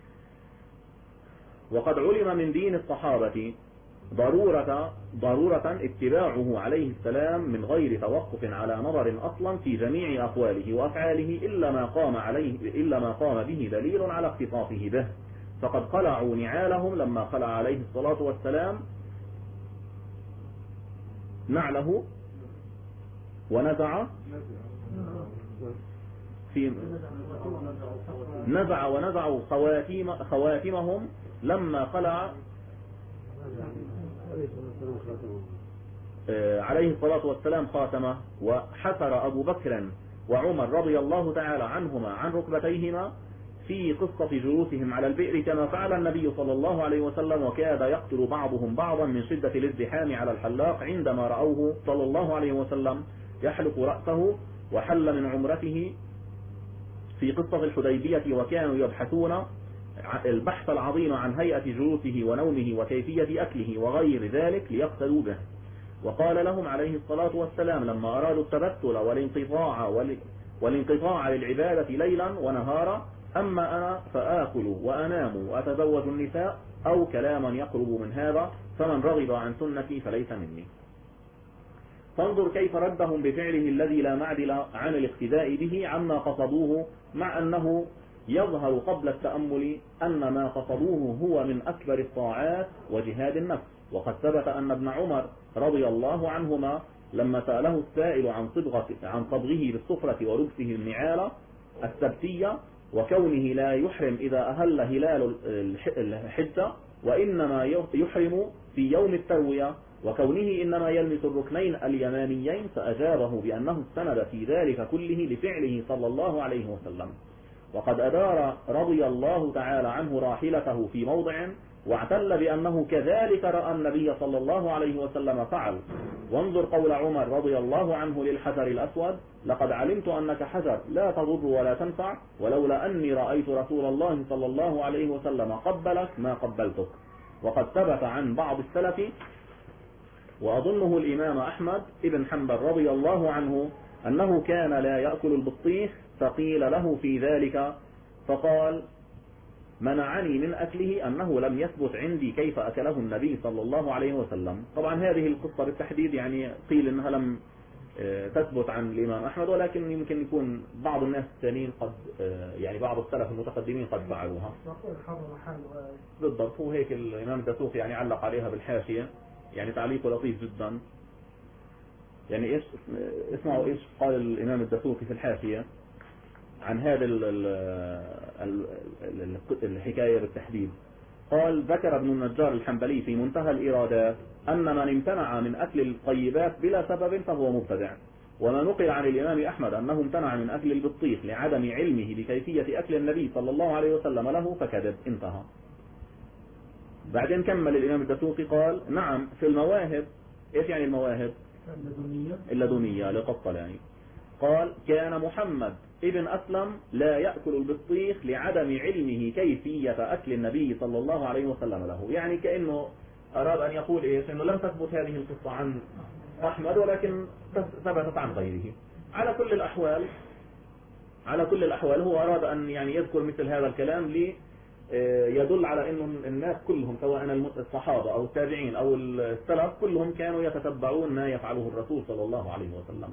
وقد علم من دين الصحابة ضرورة اتباعه عليه السلام من غير توقف على نظر أصلا في جميع أقواله وأفعاله إلا ما قام به دليل على اختصاصه به، فقد خلعوا نعالهم لما خلع عليه الصلاة والسلام نعله ونزع ونزعوا خواتمهم لما خلع عليه الصلاة والسلام خاتمه. وحفر أبو بكر وعمر رضي الله تعالى عنهما عن ركبتيهما في قصة جلوسهم على البئر كما فعل النبي صلى الله عليه وسلم، وكاد يقتل بعضهم بعضا من شدة الازدحام على الحلاق عندما رأوه صلى الله عليه وسلم يحلق رأسه وحل من عمرته في قصة الحديبية، وكانوا يبحثون البحث العظيم عن هيئة جلوسه ونومه وكيفية أكله وغير ذلك ليقتدوا به. وقال لهم عليه الصلاة والسلام لما أرادوا التبتل والانقطاع للعبادة ليلا ونهارا: أما أنا فآكل وأنام وأتزوج النساء أو كلاما يقرب من هذا، فمن رغب عن سنتي فليس مني. فانظر كيف ردهم بفعله الذي لا معدل عن الاقتداء به عما قصدوه، مع أنه يظهر قبل التأمل أن ما قصدوه هو من أكبر الطاعات وجهاد النفس. وقد ثبت أن ابن عمر رضي الله عنهما لما سأله السائل عن صبغه بالصفرة ولبسه النعال السبتية وكونه لا يحرم إذا أهل هلال الحجة وإنما يحرم في يوم التروية، وكونه إنما يلمس الركنين اليمانيين، فأجابه بأنه استند في ذلك كله لفعله صلى الله عليه وسلم. وقد أدار رضي الله تعالى عنه راحلته في موضع واعتل بأنه كذلك رأى النبي صلى الله عليه وسلم فعل. وانظر قول عمر رضي الله عنه للحجر الأسود: لقد علمت أنك حجر لا تضر ولا تنفع، ولولا أني رأيت رسول الله صلى الله عليه وسلم قبلك ما قبلتك. وقد ثبت عن بعض السلف وأظنه الإمام أحمد ابن حنبل رضي الله عنه أنه كان لا يأكل البطيخ، فقيل له في ذلك فقال: منعني من أكله أنه لم يثبت عندي كيف أكله النبي صلى الله عليه وسلم. طبعا هذه القصة بالتحديد يعني قيل أنها لم تثبت عن الإمام أحمد، ولكن يمكن يكون بعض الناس الثانيين قد يعني بعض السلف المتقدمين قد فعلوها. بالضبط، هو هيك الإمام الدسوقي يعني علق عليها بالحاشية، يعني تعليق لطيف جدا. يعني إيش اسمعوا إيش قال الإمام الدسوقي في الحاشية عن هذا الحكاية بالتحديد. قال: ذكر ابن النجار الحنبلي في منتهى الإرادات أن من امتنع من أكل الطيبات بلا سبب فهو مبتدع. وما نقل عن الإمام أحمد أنه امتنع من أكل البطيخ لعدم علمه بكيفية أكل النبي صلى الله عليه وسلم له فكذب. انتهى. بعدين كمل الإمام الدسوقي قال: نعم في المواهب. إيش يعني المواهب؟ اللدنية لقطلاني. قال: كان محمد ابن أسلم لا يأكل البطيخ لعدم علمه كيفية أكل النبي صلى الله عليه وسلم له. يعني كأنه أراد أن يقول إيش؟ أنه لم تثبت هذه القصة عن أحمد، ولكن ثبتت عن غيره. على كل الأحوال هو أراد أن يعني يذكر مثل هذا الكلام لي يدل على أن الناس كلهم سواء الصحابة أو التابعين أو السلف كلهم كانوا يتتبعون ما يفعله الرسول صلى الله عليه وسلم.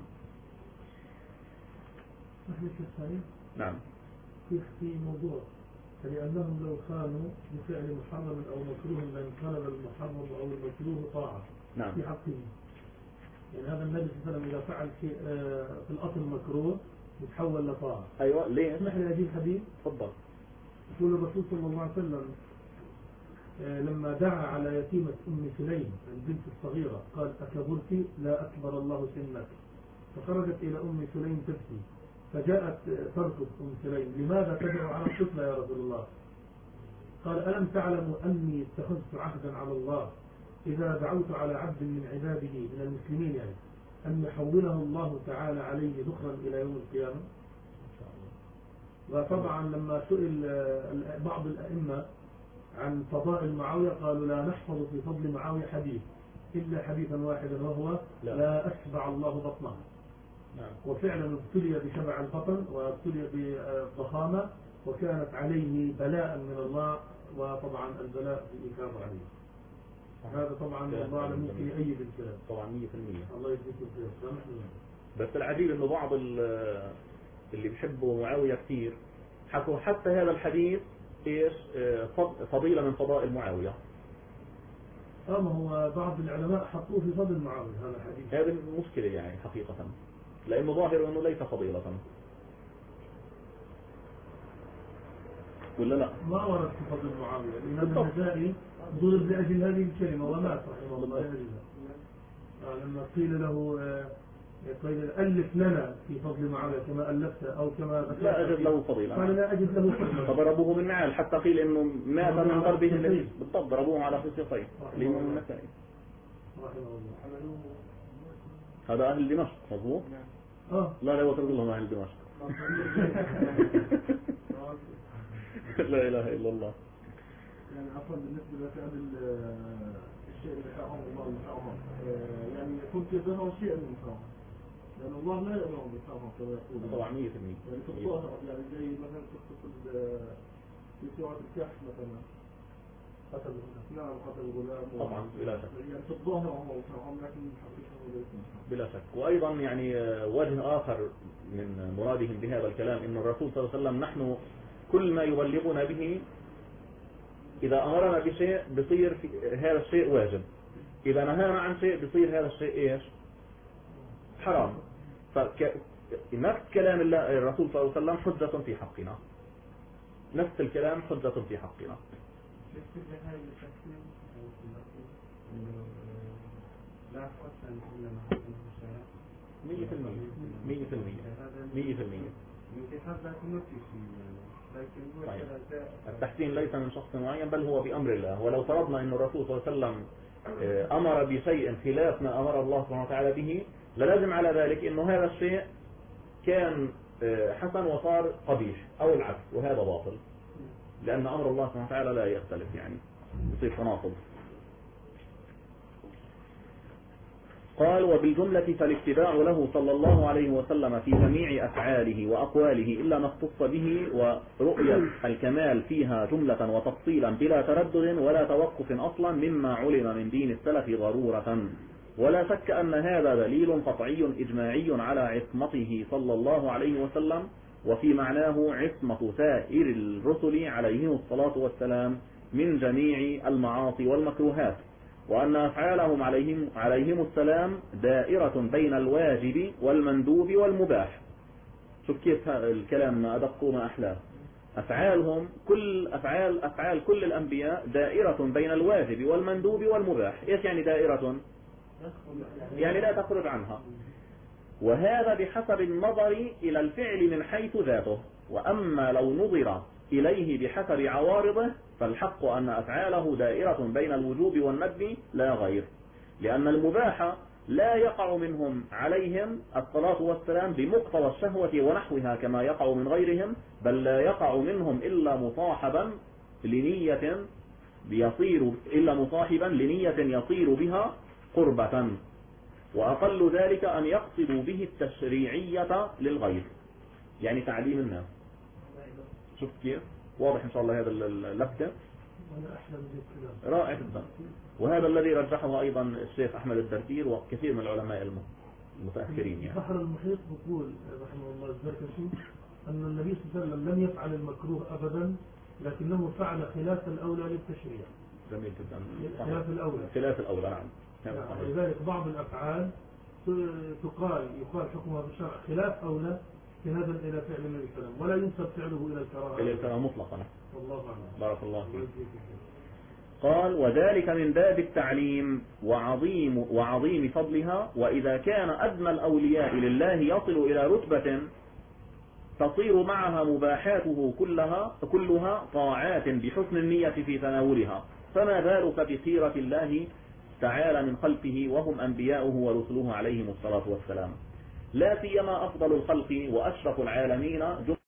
نعم. في موضوع فلأنهم لو كانوا بفعل محرم أو مكروه لانقلب المحرم أو المكروه طاعة. نعم. في حقه. يعني هذا النبي صلى الله عليه وسلم إذا فعل شيء في الأصل مكروه يتحول لطاعة. أيوة. ليه؟ اسمح لي أجيب حديث. تفضل. يقول الرسول صلى الله عليه وسلم لما دعا على يتيمة أم سليم البنت الصغيرة قال: أكبرت؟ لا أكبر الله سنك. فخرجت إلى أم سليم تبكي، فجاءت تركض أم سليم: لماذا تدعو على الطفل يا رسول الله؟ قال: ألم تعلموا أني اتخذت عهدا على الله إذا دعوت على عبد من عباده من المسلمين يعني أن يحوله الله تعالى عليه ذخرا إلى يوم القيامة. وطبعا لما سئل بعض الأئمة عن فضائل معاوية قالوا: لا نحفظ في فضل معاوية حديث إلا حديثا واحدا وهو لا أشبع الله بطنه. وفعلا ابتلي بشبع البطن وابتلي بالضخامة، وكانت عليه بلاء من الله، وطبعا البلاء بالإكرام عليه. هذا طبعا الله أعلم ممكن يؤيد الكلام. طبعا 100%. الله يجزيك الخير. بس العجيب انه بعض اللي بيحبوا معاوية كثير حكوا حتى هذا الحديث ايش فضيلة من فضائل معاوية. ما هو بعض العلماء حطوه في فضل معاوية هذا الحديث. هذه المشكلة يعني حقيقة، لأنه ظاهر أنه ليس فضيلة. ولا لا؟ ما ورد في فضل معاوية. الإمام النسائي ضرب لأجل هذه الكلمة ومات رحمه الله لأجلها. لما قيل له قيل ألف لنا في فضل معاوية كما ألفت أو كما ذكرت لا أجد له فضيلة. قال: لا أجد له فضيلة. فضربوه من نعال حتى قيل إنه مات من ضربه النبي. بالضبط، ضربوه على خصيصين. الإمام النسائي رحمه الله. هذا أهل دمشق مظبوط؟ لا وترد لهم أهل دمشق. لا إله إلا الله. يعني عفوا بالنسبة لفعل الشيء اللي حرمه الله المحرم، يعني يكون في ظهر شيء من المحرم، لأن الله لا يأمر بالمحرم كما يقول. طبعا 100%. يعني في الظاهر يعني زي مثلا في سورة الكهف مثلا قتل الغلام. طبعا بلا شك. يعني في الظاهر هو محرم لكن الحقيقة هو ليس محرم. بلا شك. وأيضا يعني وجه آخر من مرادهم بهذا الكلام إن الرسول صلى الله عليه وسلم نحن كل ما يبلغنا به إذا أمرنا بشيء بصير هذا الشيء واجب، إذا نهانا عن شيء بصير هذا الشيء إيش؟ حرام. فنفس كلام الله الرسول صلى الله عليه وسلم حجة في حقنا، نفس الكلام حجة في حقنا. طيب. التحسين ليس من شخص معين بل هو بأمر الله. ولو فرضنا أن الرسول صلى الله عليه وسلم أمر بشيء خلاف ما أمر الله سبحانه وتعالى به، للازم على ذلك أنه هذا الشيء كان حسن وصار قبيح أو العكس، وهذا باطل، لأن أمر الله سبحانه وتعالى لا يختلف، يعني يصير تناقض. قال: وبالجملة فالاتباع له صلى الله عليه وسلم في جميع أفعاله وأقواله إلا ما اختص به، ورؤية الكمال فيها جملة وتفصيلا بلا تردد ولا توقف أصلا مما علم من دين السلف ضرورة. ولا شك أن هذا دليل قطعي إجماعي على عصمته صلى الله عليه وسلم، وفي معناه عصمة سائر الرسل عليهم الصلاة والسلام من جميع المعاصي والمكروهات، وأن أفعالهم عليهم السلام دائرة بين الواجب والمندوب والمباح. شوف كيف الكلام ما أدق ما أحلاه. أفعالهم أفعال كل الأنبياء دائرة بين الواجب والمندوب والمباح. إيش يعني دائرة؟ يعني لا تخرج عنها. وهذا بحسب النظر إلى الفعل من حيث ذاته، وأما لو نظر إليه بحسب عوارضه فالحق أن أفعاله دائرة بين الوجوب والندب لا غير، لأن المباح لا يقع منهم عليهم الصلاة والسلام بمقتضى الشهوة ونحوها كما يقع من غيرهم، بل لا يقع منهم إلا مصاحبا لنية يصير بها قربة، وأقل ذلك أن يقصدوا به التشريعية للغير، يعني تعليم الناس. شوف كيف واضح إن شاء الله هذا اللفتة رائع جدا. وهذا الذي رجحه أيضا الشيخ أحمد الدردير وكثير من العلماء المتأخرين. يعني بحر المحيط بيقول رحمه الله الزركشي أن النبي صلى الله عليه وسلم لم يفعل المكروه أبدا، لكنه فعل خلاف الأولى للتشريع. جميل جدا. خلاف الأولى نعم. لذلك بعض الأفعال يقال حكمها بالشرع خلاف أولى استنادا إلى فعل النبي صلى الله عليه وسلم، ولا ينسب فعله إلى الكراهة مطلقا. والله أعلم. بارك الله فيك. قال: وذلك من باب التعليم وعظيم فضلها، وإذا كان أدنى الأولياء لله يصل إلى رتبة تصير معها مباحاته كلها طاعات بحسن النية في تناولها، فما بالك بخيرة الله تعالى من خلقه وهم أنبياؤه ورسله عليهم الصلاة والسلام، لا سيما أفضل الخلق وأشرف العالمين